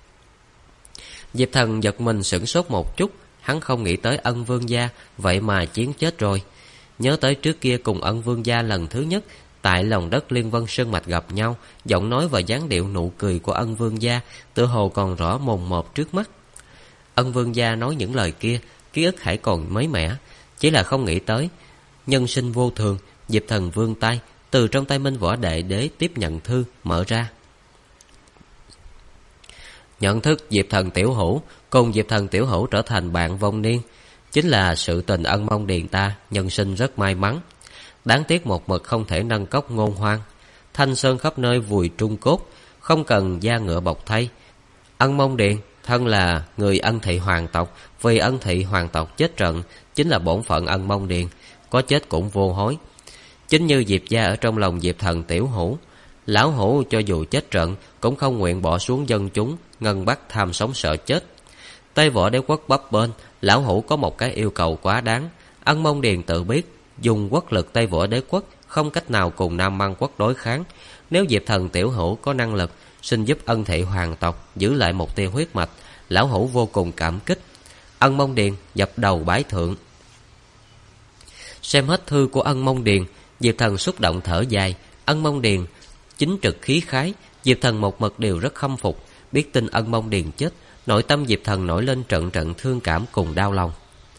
Diệp Thần giật mình sửng sốt một chút, hắn không nghĩ tới Ân Vương gia vậy mà chiến chết rồi. Nhớ tới trước kia cùng Ân Vương gia lần thứ nhất tại lòng đất Liên Vân Sơn Mạch gặp nhau, giọng nói và dáng điệu nụ cười của Ân Vương gia tựa hồ còn rõ mồn một trước mắt. Ân Vương gia nói những lời kia, ký ức hãy còn mới mẻ, chỉ là không nghĩ tới nhân sinh vô thường. Diệp Thần vươn tay, từ trong tay Minh Võ Đại Đế tiếp nhận thư, mở ra. Nhận thức Diệp Thần tiểu hữu cùng Diệp Thần tiểu hữu trở thành bạn vong niên, chính là sự tình Ân Mông Điền ta nhân sinh rất may mắn. Đáng tiếc một mực không thể nâng cốc ngôn hoang, thanh sơn khắp nơi vùi trung cốt, không cần da ngựa bọc thay. Ân Mông Điền thân là người Ân thị hoàng tộc, vì Ân thị hoàng tộc chết trận chính là bổn phận Ân Mông Điền, có chết cũng vô hối. Chính như Diệp gia ở trong lòng Diệp Thần tiểu hữu, lão hữu cho dù chết trận cũng không nguyện bỏ xuống dân chúng Ngân Bắc tham sống sợ chết. Tây Võ Đế Quốc bấp bênh, lão hữu có một cái yêu cầu quá đáng. Ân Mông Điền tự biết dùng quốc lực Tây Võ Đế Quốc không cách nào cùng Nam Man Quốc đối kháng. Nếu Diệp Thần tiểu hữu có năng lực, xin giúp Ân thị hoàng tộc giữ lại một tia huyết mạch, lão hữu vô cùng cảm kích. Ân Mông Điền dập đầu bái thượng. Xem hết thư của Ân Mông Điền, Diệp Thần xúc động thở dài. Ân Mông Điền chính trực khí khái, Diệp Thần một mực đều rất khâm phục. Biết tin Ân Mông Điền chết, nội tâm Diệp Thần nổi lên trận trận thương cảm cùng đau lòng.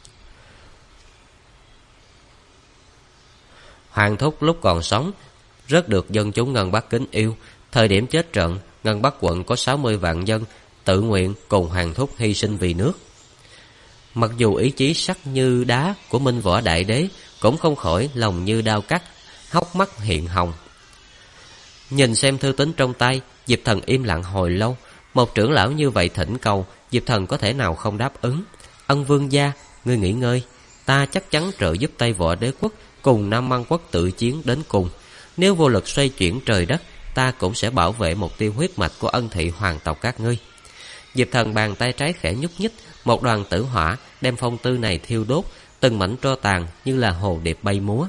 Hoàng thúc lúc còn sống rất được dân chúng Ngân Bắc kính yêu. Thời điểm chết trận, Ngân Bắc quận có 60 vạn dân tự nguyện cùng Hoàng thúc hy sinh vì nước. Mặc dù ý chí sắc như đá của Minh Võ Đại Đế cũng không khỏi lòng như đao cắt, hốc mắt hiện hồng. Nhìn xem thư tín trong tay, Diệp Thần im lặng hồi lâu. Một trưởng lão như vậy thỉnh cầu, Diệp Thần có thể nào không đáp ứng. Ân Vương gia, ngươi nghỉ ngơi, ta chắc chắn trợ giúp Tây Võ Đế Quốc cùng Nam Man Quốc tự chiến đến cùng. Nếu vô lực xoay chuyển trời đất, ta cũng sẽ bảo vệ một tia huyết mạch của Ân thị hoàng tộc các ngươi. Diệp Thần bàn tay trái khẽ nhúc nhích, một đoàn tử hỏa đem phong tư này thiêu đốt, từng mảnh tro tàn như là hồ điệp bay múa.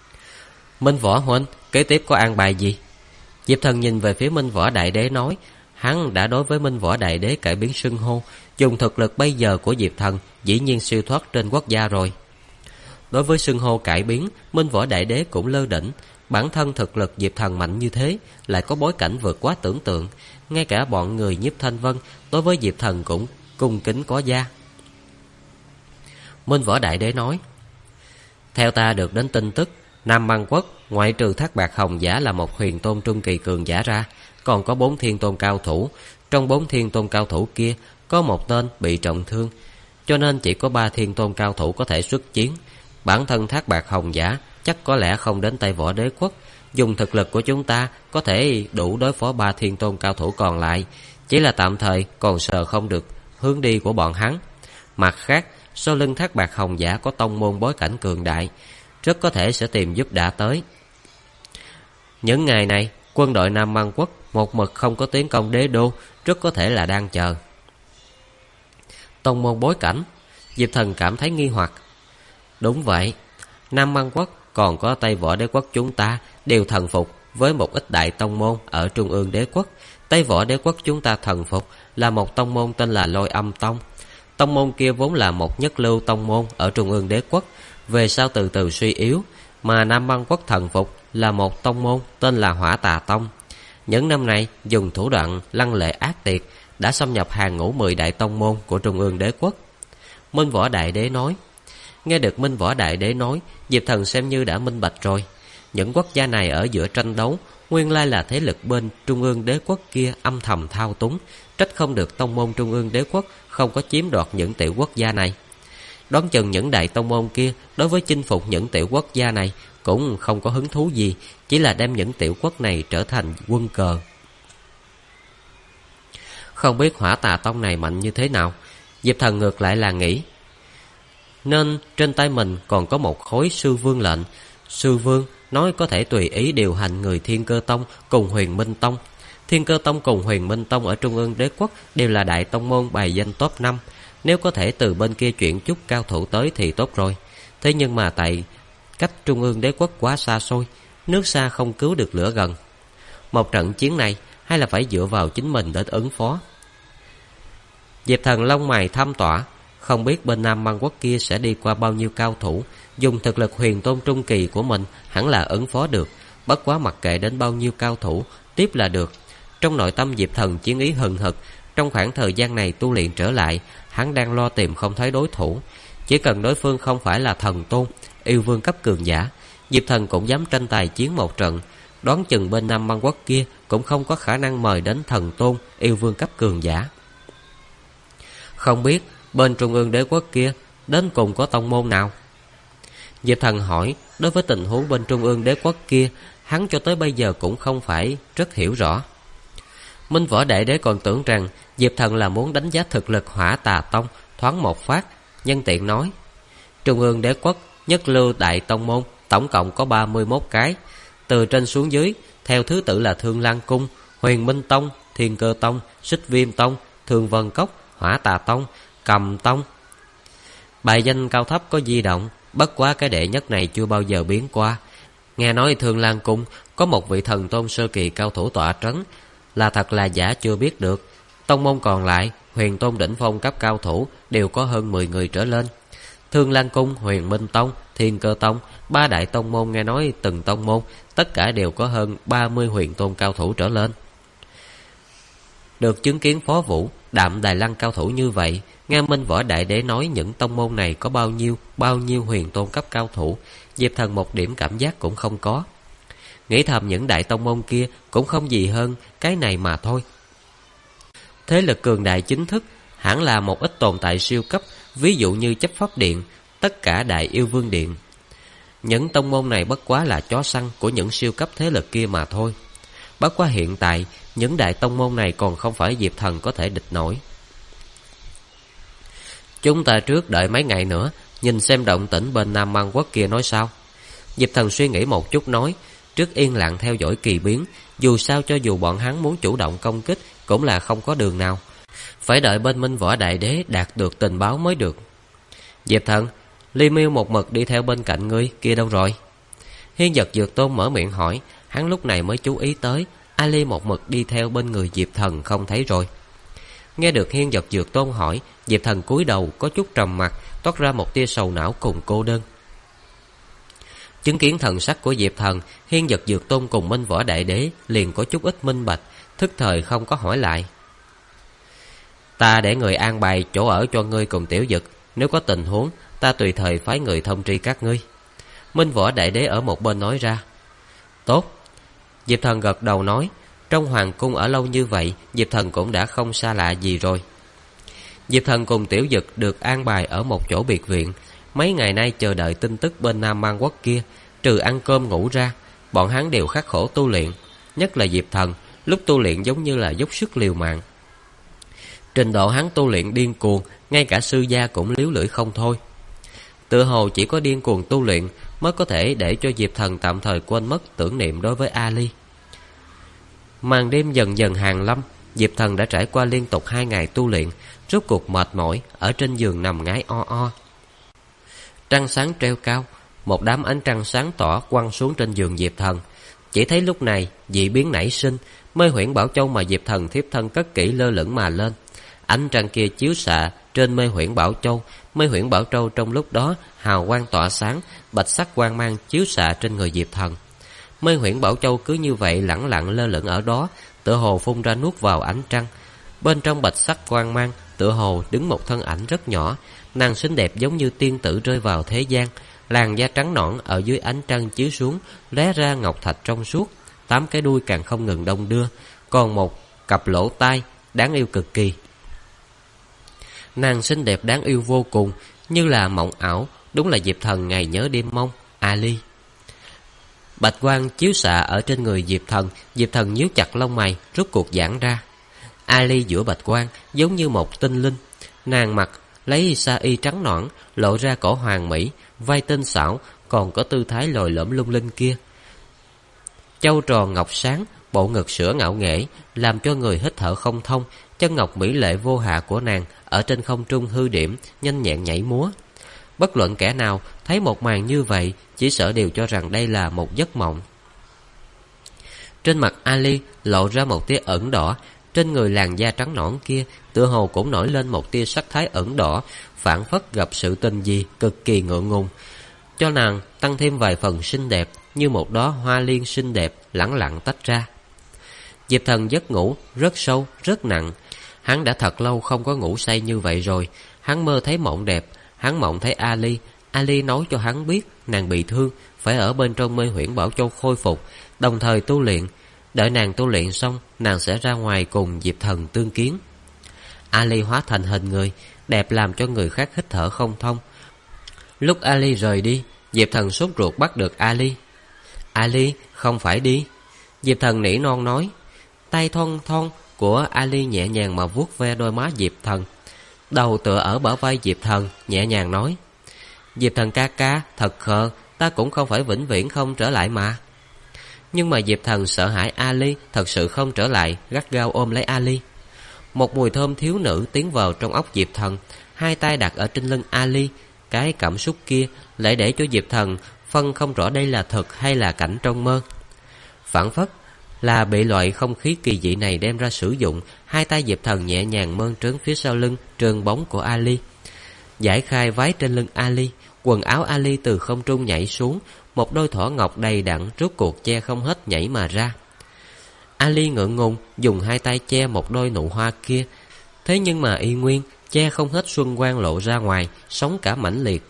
Minh Võ huynh, kế tiếp có an bài gì? Diệp Thần nhìn về phía Minh Võ Đại Đế nói, Hắn đã đối với Minh Võ Đại Đế cải biến xưng hô, dùng thực lực bây giờ của Diệp Thần dĩ nhiên siêu thoát trên quốc gia rồi. Đối với xưng hô cải biến, Minh Võ Đại Đế cũng lơ đễnh. Bản thân thực lực Diệp Thần mạnh như thế, lại có bối cảnh vượt quá tưởng tượng. Ngay cả bọn người Nhiếp Thanh Vân đối với Diệp Thần cũng cung kính có gia. Minh Võ Đại Đế nói: theo ta được đến tin tức, Nam Băng Quốc ngoại trừ Thác Bạt Hồng Giả là một huyền tôn trung kỳ cường giả ra, còn có 4 thiên tôn cao thủ. Trong 4 thiên tôn cao thủ kia, có một tên bị trọng thương, cho nên chỉ có 3 thiên tôn cao thủ có thể xuất chiến. Bản thân Thác Bạt Hồng Giả chắc có lẽ không đến tay Võ Đế Quốc. Dùng thực lực của chúng ta có thể đủ đối phó 3 thiên tôn cao thủ còn lại, chỉ là tạm thời còn sờ không được hướng đi của bọn hắn. Mặt khác, sau lưng Thác Bạt Hồng Giả có tông môn bối cảnh cường đại, rất có thể sẽ tìm giúp đã tới. Những ngày này, quân đội Nam Băng Quốc một mực không có tiến công đế đô, rất có thể là đang chờ. Tông môn bối cảnh, Diệp Thần cảm thấy nghi hoặc. Đúng vậy, Nam Băng Quốc còn có Tây Võ Đế Quốc chúng ta đều thần phục với một ít đại tông môn ở Trung ương Đế Quốc. Tây Võ Đế Quốc chúng ta thần phục là một tông môn tên là Lôi Âm Tông. Tông môn kia vốn là một nhất lưu tông môn ở Trung ương Đế Quốc, về sau từ từ suy yếu, mà Nam Băng Quốc thần phục là một tông môn tên là Hỏa Tà Tông. Những năm này dùng thủ đoạn lăng lệ ác tiệt, đã xâm nhập hàng ngũ 10 đại tông môn của Trung ương Đế Quốc. Minh Võ Đại Đế nói. Nghe được Minh Võ Đại Đế nói, Diệp Thần xem như đã minh bạch rồi. Những quốc gia này ở giữa tranh đấu, nguyên lai là thế lực bên Trung ương Đế Quốc kia âm thầm thao túng, trách không được tông môn Trung ương Đế Quốc không có chiếm đoạt những tiểu quốc gia này. Đoán chừng những đại tông môn kia đối với chinh phục những tiểu quốc gia này cũng không có hứng thú gì, chỉ là đem những tiểu quốc này trở thành quân cờ. Không biết Hỏa Tà Tông này mạnh như thế nào, Diệp Thần ngược lại là nghĩ, nên trên tay mình còn có một khối sư vương lệnh. Sư vương nói có thể tùy ý điều hành người Thiên Cơ Tông cùng Huyền Minh Tông. Thiên Cơ Tông cùng Huyền Minh Tông ở Trung ương Đế Quốc đều là đại tông môn bài danh top 5. Nếu có thể từ bên kia chuyển chút cao thủ tới thì tốt rồi. Thế nhưng mà tại cách Trung ương Đế Quốc quá xa xôi, nước xa không cứu được lửa gần. Một trận chiến này hay là phải dựa vào chính mình để ứng phó. Diệp Thần lông mày thâm tỏa, không biết bên Nam Băng Quốc kia sẽ đi qua bao nhiêu cao thủ. Dùng thực lực huyền tôn trung kỳ của mình hẳn là ứng phó được, bất quá mặc kệ đến bao nhiêu cao thủ, tiếp là được. Trong nội tâm Diệp Thần chiến ý hừng hực. Trong khoảng thời gian này tu luyện trở lại, hắn đang lo tìm không thấy đối thủ. Chỉ cần đối phương không phải là thần tôn, yêu vương cấp cường giả, Diệp Thần cũng dám tranh tài chiến một trận. Đoán chừng bên Nam Băng Quốc kia cũng không có khả năng mời đến thần tôn, yêu vương cấp cường giả. Không biết bên Trung ương Đế Quốc kia đến cùng có tông môn nào? Diệp Thần hỏi. Đối với tình huống bên Trung ương Đế Quốc kia, hắn cho tới bây giờ cũng không phải rất hiểu rõ. Minh Võ Đại Đế còn tưởng rằng Diệp Thần là muốn đánh giá thực lực Hỏa Tà Tông thoáng một phát, nhân tiện nói, Trung ương Đế Quốc nhất lưu đại tông môn tổng cộng có 31 cái, từ trên xuống dưới theo thứ tự là Thương Lan Cung, Huyền Minh Tông, Thiên Cơ Tông, Xích Viêm Tông, Thương Vân Cốc, Hỏa Tà Tông, Cầm Tông. Bài danh cao thấp có di động, bất quá cái đệ nhất này chưa bao giờ biến qua. Nghe nói Thương Lan Cung có một vị thần tôn sơ kỳ cao thủ tọa trấn, là thật là giả chưa biết được. Tông môn còn lại, huyền tôn đỉnh phong cấp cao thủ đều có hơn 10 người trở lên. Thương Lan Cung, Huyền Minh Tông, Thiên Cơ Tông, 3 đại tông môn nghe nói từng tông môn tất cả đều có hơn 30 huyền tôn cao thủ trở lên. Được chứng kiến Phó Vũ, Đạm Đài Lăng cao thủ như vậy, nghe Minh Võ Đại Đế nói những tông môn này có bao nhiêu huyền tôn cấp cao thủ, Diệp Thần một điểm cảm giác cũng không có. Nghĩ thầm những đại tông môn kia cũng không gì hơn cái này mà thôi. Thế lực cường đại chính thức hẳn là một ít tồn tại siêu cấp, ví dụ như Chấp Pháp Điện, tất cả Đại Yêu Vương Điện. Những tông môn này bất quá là chó săn của những siêu cấp thế lực kia mà thôi. Bất quá hiện tại những đại tông môn này còn không phải Diệp Thần có thể địch nổi. Chúng ta trước đợi mấy ngày nữa, nhìn xem động tĩnh bên Nam Băng Quốc kia nói sao. Diệp Thần suy nghĩ một chút nói, trước yên lặng theo dõi kỳ biến. Dù sao cho dù bọn hắn muốn chủ động công kích cũng là không có đường nào, phải đợi bên Minh Võ Đại Đế đạt được tình báo mới được. Diệp Thần, Ly Miêu một mực đi theo bên cạnh ngươi kia đâu rồi? Hiên Giật Dược Tôn mở miệng hỏi. Hắn lúc này mới chú ý tới Ali một mực đi theo bên người Diệp Thần không thấy rồi. Nghe được Hiên Vật Dược Tôn hỏi, Diệp Thần cúi đầu có chút trầm mặt, toát ra một tia sầu não cùng cô đơn. Chứng kiến thần sắc của Diệp Thần, Hiên Vật Dược Tôn cùng Minh Võ Đại Đế liền có chút ít minh bạch, thức thời không có hỏi lại. Ta để người an bài chỗ ở cho ngươi cùng Tiểu Dực, nếu có tình huống ta tùy thời phái người thông tri các ngươi. Minh Võ Đại Đế ở một bên nói ra. Tốt. Diệp Thần gật đầu nói, trong hoàng cung ở lâu như vậy, Diệp Thần cũng đã không xa lạ gì rồi. Diệp Thần cùng Tiểu Dực được an bài ở một chỗ biệt viện. Mấy ngày nay chờ đợi tin tức bên Nam Man Quốc kia, trừ ăn cơm ngủ ra, bọn hắn đều khắc khổ tu luyện. Nhất là Diệp Thần, lúc tu luyện giống như là dốc sức liều mạng. Trình độ hắn tu luyện điên cuồng, ngay cả sư gia cũng líu lưỡi không thôi. Tự hồ chỉ có điên cuồng tu luyện mới có thể để cho Diệp Thần tạm thời quên mất tưởng niệm đối với Ali. Màn đêm dần dần hàng lâm, Diệp Thần đã trải qua liên tục 2 ngày tu luyện, rốt cuộc mệt mỏi, ở trên giường nằm ngái o o. Trăng sáng treo cao, một đám ánh trăng sáng tỏ quăng xuống trên giường Diệp Thần. Chỉ thấy lúc này dị biến nảy sinh, Mê Huyễn Bảo Châu mà Diệp Thần thiếp thân cất kỹ lơ lửng mà lên. Ánh trăng kia chiếu xạ trên Mê Huyễn Bảo Châu. Mê Huyễn Bảo Châu trong lúc đó hào quang tỏa sáng, bạch sắc quang mang chiếu xạ trên người Diệp Thần. Mê Huyễn Bảo Châu cứ như vậy lẳng lặng lơ lửng ở đó, tựa hồ phun ra nuốt vào ánh trăng. Bên trong bạch sắc quang mang, tựa hồ đứng một thân ảnh rất nhỏ, nàng xinh đẹp giống như tiên tử rơi vào thế gian, làn da trắng nõn ở dưới ánh trăng chiếu xuống, lóe ra ngọc thạch trong suốt, 8 cái đuôi càng không ngừng đong đưa, còn một cặp lỗ tai đáng yêu cực kỳ. Nàng xinh đẹp đáng yêu vô cùng, như là mộng ảo, đúng là Diệp Thần ngày nhớ đêm mong, Ali. Bạch quang chiếu xạ ở trên người Diệp Thần nhíu chặt lông mày, rốt cuộc giãn ra. Ali giữa bạch quang giống như một tinh linh, nàng mặc lấy sa y trắng nõn, lộ ra cổ hoàng mỹ, vai tinh xảo, còn có tư thái lồi lõm lung linh kia. Châu tròn ngọc sáng, bộ ngực sữa ngạo nghễ, làm cho người hít thở không thông. Chân ngọc mỹ lệ vô hạ của nàng ở trên không trung hư điểm, nhanh nhẹn nhảy múa. Bất luận kẻ nào thấy một màn như vậy, chỉ sợ đều cho rằng đây là một giấc mộng. Trên mặt Ali lộ ra một tia ửng đỏ, trên người làn da trắng nõn kia tựa hồ cũng nổi lên một tia sắc thái ửng đỏ, phảng phất gặp sự tình gì cực kỳ ngượng ngùng, cho nàng tăng thêm vài phần xinh đẹp, như một đóa hoa liên xinh đẹp lẳng lặng tách ra. Diệp Thần giấc ngủ rất sâu, rất nặng. Hắn đã thật lâu không có ngủ say như vậy rồi. Hắn mơ thấy mộng đẹp, hắn mộng thấy Ali. Ali nói cho hắn biết nàng bị thương, phải ở bên trong Mê Huyễn Bảo Châu khôi phục, đồng thời tu luyện. Đợi nàng tu luyện xong, nàng sẽ ra ngoài cùng Diệp Thần tương kiến. Ali hóa thành hình người, đẹp làm cho người khác hít thở không thông. Lúc Ali rời đi, Diệp Thần sốt ruột bắt được Ali. Ali, không phải đi. Diệp Thần nỉ non nói. Tay thon thon của Ali nhẹ nhàng mà vuốt ve đôi má Diệp Thần, đầu tựa ở bả vai Diệp Thần, nhẹ nhàng nói. Diệp Thần ca ca, thật khờ, ta cũng không phải vĩnh viễn không trở lại mà. Nhưng mà Diệp Thần sợ hãi Ali thật sự không trở lại, gắt gao ôm lấy Ali. Một mùi thơm thiếu nữ tiến vào trong óc Diệp Thần, hai tay đặt ở trên lưng Ali. Cái cảm xúc kia lại để cho Diệp Thần phân không rõ đây là thật hay là cảnh trong mơ. Phảng phất là bị loại không khí kỳ dị này đem ra sử dụng. Hai tay Diệp Thần nhẹ nhàng mơn trớn phía sau lưng trơn bóng của Ali, giải khai váy trên lưng Ali. Quần áo Ali từ không trung nhảy xuống, một đôi thỏ ngọc đầy đặn rốt cuộc che không hết nhảy mà ra. Ali ngượng ngùng dùng hai tay che một đôi nụ hoa kia, thế nhưng mà y nguyên che không hết xuân quang lộ ra ngoài, sống cả mãnh liệt.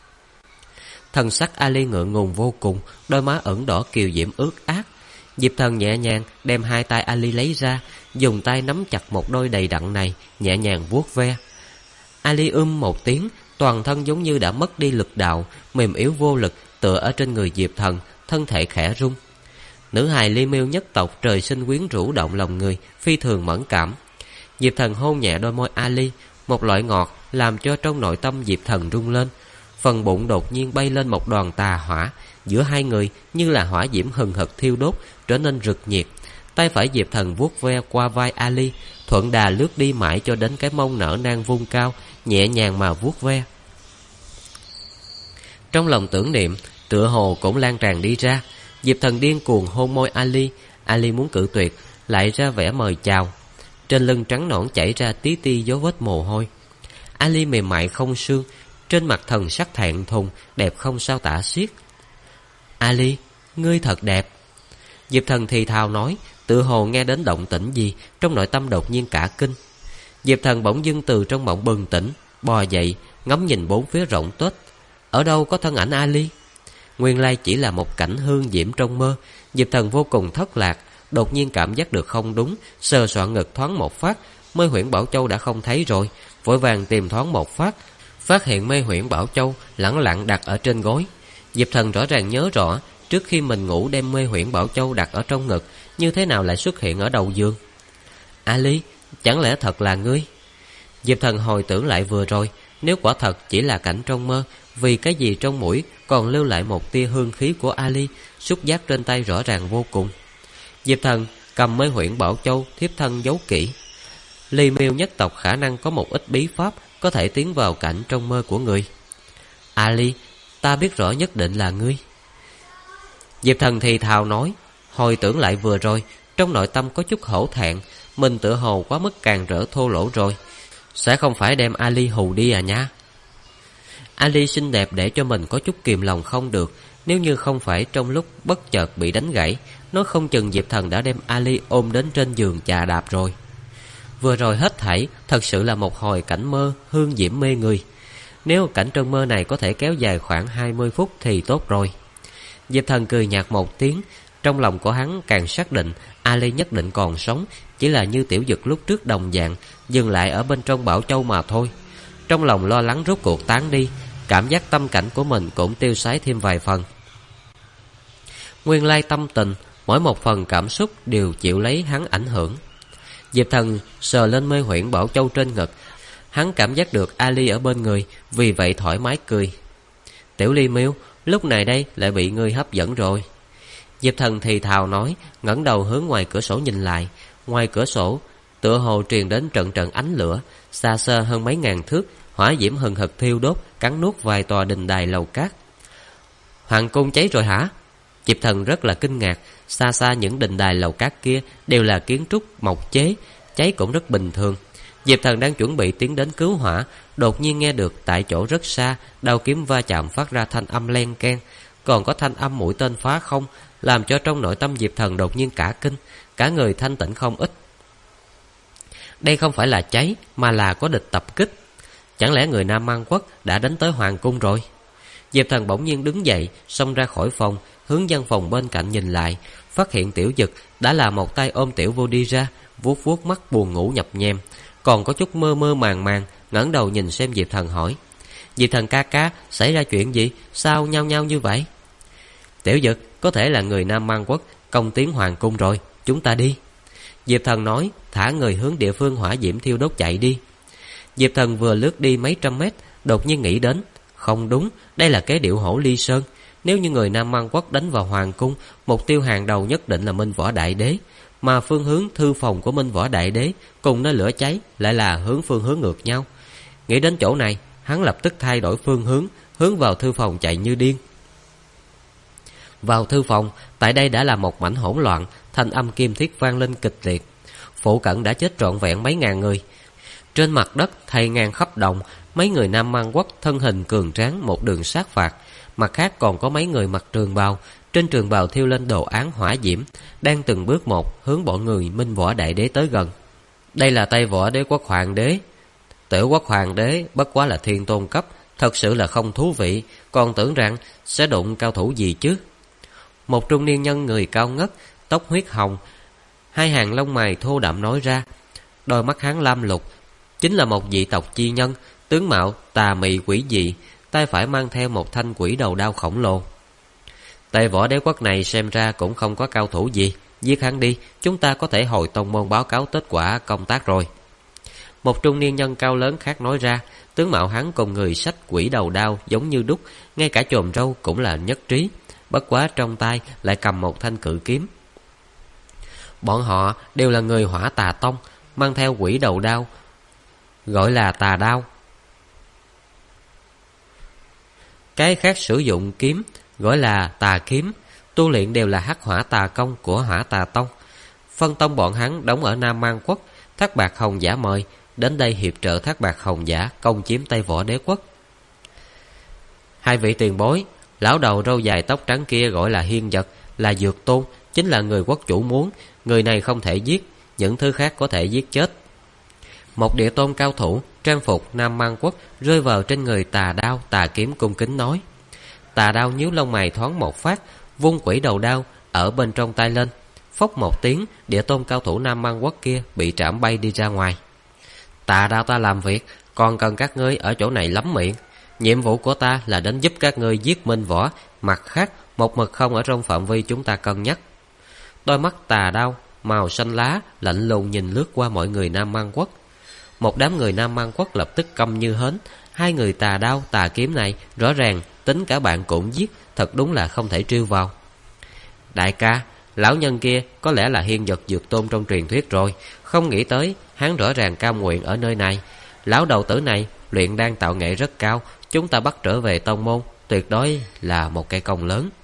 Thần sắc Ali ngượng ngùng vô cùng, đôi má ửng đỏ kiều diễm ướt át. Diệp Thần nhẹ nhàng đem hai tay Ali lấy ra, dùng tay nắm chặt một đôi đầy đặn này, nhẹ nhàng vuốt ve. Ali một tiếng, toàn thân giống như đã mất đi lực đạo, mềm yếu vô lực tựa ở trên người Diệp Thần, thân thể khẽ rung. Nữ hài Ly Miêu nhất tộc trời sinh quyến rũ động lòng người, phi thường mẫn cảm. Diệp Thần hôn nhẹ đôi môi Ali, một loại ngọt làm cho trong nội tâm Diệp Thần rung lên. Phần bụng đột nhiên bay lên một đoàn tà hỏa, giữa hai người như là hỏa diễm hừng hực thiêu đốt, trở nên rực nhiệt. Tay phải Diệp Thần vuốt ve qua vai Ali, thuận đà lướt đi mãi cho đến cái mông nở nang vung cao, nhẹ nhàng mà vuốt ve. Trong lòng tưởng niệm tựa hồ cũng lan tràn đi ra. Diệp Thần điên cuồng hôn môi Ali. Ali muốn cự tuyệt, lại ra vẻ mời chào. Trên lưng trắng nõn chảy ra tí ti dấu vết mồ hôi. Ali mềm mại không xương, trên mặt thần sắc thẹn thùng, đẹp không sao tả xiết. Ali, ngươi thật đẹp. Diệp Thần thì thào nói, tự hồ nghe đến động tĩnh gì, trong nội tâm đột nhiên cả kinh. Diệp Thần bỗng dưng từ trong mộng bừng tỉnh, bò dậy, ngắm nhìn bốn phía rộng tuếch. Ở đâu có thân ảnh Ali? Nguyên lai chỉ là một cảnh hương diễm trong mơ. Diệp Thần vô cùng thất lạc, đột nhiên cảm giác được không đúng, sờ soạn ngực thoáng một phát, Mê Huyễn Bảo Châu đã không thấy rồi, vội vàng tìm thoáng một phát, phát hiện Mê Huyễn Bảo Châu lẳng lặng đặt ở trên gối. Diệp Thần rõ ràng nhớ rõ, trước khi mình ngủ đem Mê Huyễn Bảo Châu đặt ở trong ngực, như thế nào lại xuất hiện ở đầu giường? Ali, chẳng lẽ thật là ngươi? Diệp Thần hồi tưởng lại vừa rồi, nếu quả thật chỉ là cảnh trong mơ, vì cái gì trong mũi còn lưu lại một tia hương khí của Ali, xúc giác trên tay rõ ràng vô cùng. Diệp Thần cầm Mê Huyễn Bảo Châu thiếp thân giấu kỹ. Ly Miêu nhất tộc khả năng có một ít bí pháp có thể tiến vào cảnh trong mơ của người. Ali, ta biết rõ nhất định là ngươi. Diệp Thần thì thào nói, hồi tưởng lại vừa rồi, trong nội tâm có chút hổ thẹn, mình tựa hồ quá mức càng rỡ thô lỗ rồi. Sẽ không phải đem Ali hù đi à nha? Ali xinh đẹp để cho mình có chút kìm lòng không được. Nếu như không phải trong lúc bất chợt bị đánh gãy, nó không chừng Diệp Thần đã đem Ali ôm đến trên giường chà đạp rồi. Vừa rồi hết thảy thật sự là một hồi cảnh mơ hương diễm mê người. Nếu cảnh trong mơ này có thể kéo dài khoảng 20 phút thì tốt rồi. Diệp Thần cười nhạt một tiếng. Trong lòng của hắn càng xác định Ali nhất định còn sống, chỉ là như Tiểu Dực lúc trước đồng dạng, dừng lại ở bên trong Bảo Châu mà thôi. Trong lòng lo lắng rốt cuộc tán đi, cảm giác tâm cảnh của mình cũng tiêu sái thêm vài phần. Nguyên lai tâm tình, mỗi một phần cảm xúc đều chịu lấy hắn ảnh hưởng. Diệp Thần sờ lên Mê Huyễn Bảo Châu trên ngực, hắn cảm giác được Ali ở bên người, vì vậy thoải mái cười. Tiểu Ly Miêu, lúc này đây lại bị ngươi hấp dẫn rồi. Diệp Thần thì thào nói, ngẩng đầu hướng ngoài cửa sổ nhìn lại. Ngoài cửa sổ tựa hồ truyền đến trận trận ánh lửa, xa xơ hơn mấy ngàn thước, hỏa diễm hừng hực thiêu đốt, cắn nuốt vài tòa đình đài lầu cát. Hoàng cung cháy rồi hả? Diệp Thần rất là kinh ngạc. Xa xa những đình đài lầu cát kia đều là kiến trúc mộc chế, cháy cũng rất bình thường. Diệp Thần đang chuẩn bị tiến đến cứu hỏa, đột nhiên nghe được tại chỗ rất xa, đao kiếm va chạm phát ra thanh âm len keng, còn có thanh âm mũi tên phá không, làm cho trong nội tâm Diệp Thần đột nhiên cả kinh, cả người thanh tĩnh không ít. Đây không phải là cháy, mà là có địch tập kích. Chẳng lẽ người Nam Man Quốc đã đến tới hoàng cung rồi? Diệp Thần bỗng nhiên đứng dậy, xông ra khỏi phòng, hướng gian phòng bên cạnh nhìn lại, phát hiện Tiểu Dực đã là một tay ôm Tiểu Vô đi ra, vuốt vuốt mắt buồn ngủ nhập nhèm, còn có chút mơ mơ màng màng, ngẩng đầu nhìn xem Diệp Thần hỏi: Diệp Thần ca ca, xảy ra chuyện gì? Sao nhao nhao như vậy? Tiểu Dực, có thể là người Nam Man Quốc công tiến hoàng cung rồi, chúng ta đi. Diệp Thần nói, thả người hướng địa phương hỏa diễm thiêu đốt chạy đi. Diệp Thần vừa lướt đi mấy trăm mét, đột nhiên nghĩ đến, không đúng, đây là cái điệu Hổ Ly Sơn. Nếu như người Nam Man Quốc đánh vào hoàng cung, mục tiêu hàng đầu nhất định là Minh Võ Đại Đế, mà phương hướng thư phòng của Minh Võ Đại Đế cùng nơi lửa cháy lại là phương hướng ngược nhau. Nghĩ đến chỗ này, hắn lập tức thay đổi phương hướng, hướng vào thư phòng chạy như điên. Vào thư phòng, tại đây đã là một mảnh hỗn loạn, thanh âm kim thiết vang lên kịch liệt. Phụ cận đã chết trọn vẹn mấy ngàn người. Trên mặt đất thây ngang khắp đồng, mấy người Nam Man Quốc thân hình cường tráng một đường sát phạt. Mặt khác còn có mấy người mặc trường bào, trên trường bào thiêu lên đồ án hỏa diễm, đang từng bước một hướng bọn người Minh Võ Đại Đế tới gần. Đây là Tây Võ Đế Quốc Hoàng Đế. Tiểu Quốc Hoàng Đế bất quá là thiên tôn cấp, thật sự là không thú vị, còn tưởng rằng sẽ đụng cao thủ gì chứ. Một trung niên nhân người cao ngất, tóc huyết hồng, hai hàng lông mày thô đậm nói ra. Đôi mắt hắn lam lục, chính là một dị tộc chi nhân, tướng mạo tà mị quỷ dị, tay phải mang theo một thanh quỷ đầu đao khổng lồ. Tây Võ Đế Quốc này xem ra cũng không có cao thủ gì, giết hắn đi, chúng ta có thể hồi tông môn báo cáo kết quả công tác rồi. Một trung niên nhân cao lớn khác nói ra, tướng mạo hắn cùng người xách quỷ đầu đao giống như đúc, ngay cả chòm râu cũng là nhất trí, bất quá trong tay lại cầm một thanh cự kiếm. Bọn họ đều là người Hỏa Tà Tông, mang theo quỷ đầu đao, gọi là tà đao. Cái khác sử dụng kiếm, gọi là tà kiếm. tu luyện đều là hắc hỏa tà công của Hỏa Tà Tông. Phân tông bọn hắn đóng ở Nam Man Quốc. Thác Bạt Hồng Giả mời đến đây hiệp trợ Thác Bạt Hồng Giả công chiếm Tây Võ Đế Quốc. Hai vị tiền bối, lão đầu râu dài tóc trắng kia gọi là Hiên Vật, là Dược Tôn, chính là người quốc chủ muốn. Người này không thể giết, những thứ khác có thể giết chết. Một địa tôn cao thủ trang phục Nam Man Quốc rơi vào trên người Tà Đao Tà Kiếm cung kính nói. Tà Đao nhíu lông mày thoáng một phát, vung quỷ đầu đao ở bên trong tay lên, phốc một tiếng, địa tôn cao thủ Nam Man Quốc kia bị trảm bay đi ra ngoài. Tà Đao ta làm việc, còn cần các ngươi ở chỗ này lắm miệng. Nhiệm vụ của ta là đến giúp các ngươi giết Minh Võ, mặt khác một mực không ở trong phạm vi chúng ta cân nhắc. Đôi mắt Tà Đao màu xanh lá lạnh lùng nhìn lướt qua mọi người Nam Man Quốc. Một đám người Nam Man Quốc lập tức câm như hến. Hai người Tà Đao Tà Kiếm này rõ ràng tính cả bạn cũng giết, thật đúng là không thể trêu vào. Đại ca, lão nhân kia có lẽ là Hiên Vật Dược Tôn trong truyền thuyết rồi. Không nghĩ tới hắn rõ ràng cam nguyện ở nơi này. Lão đầu tử này luyện đan tạo nghệ rất cao, chúng ta bắt trở về tông môn tuyệt đối là một cây công lớn.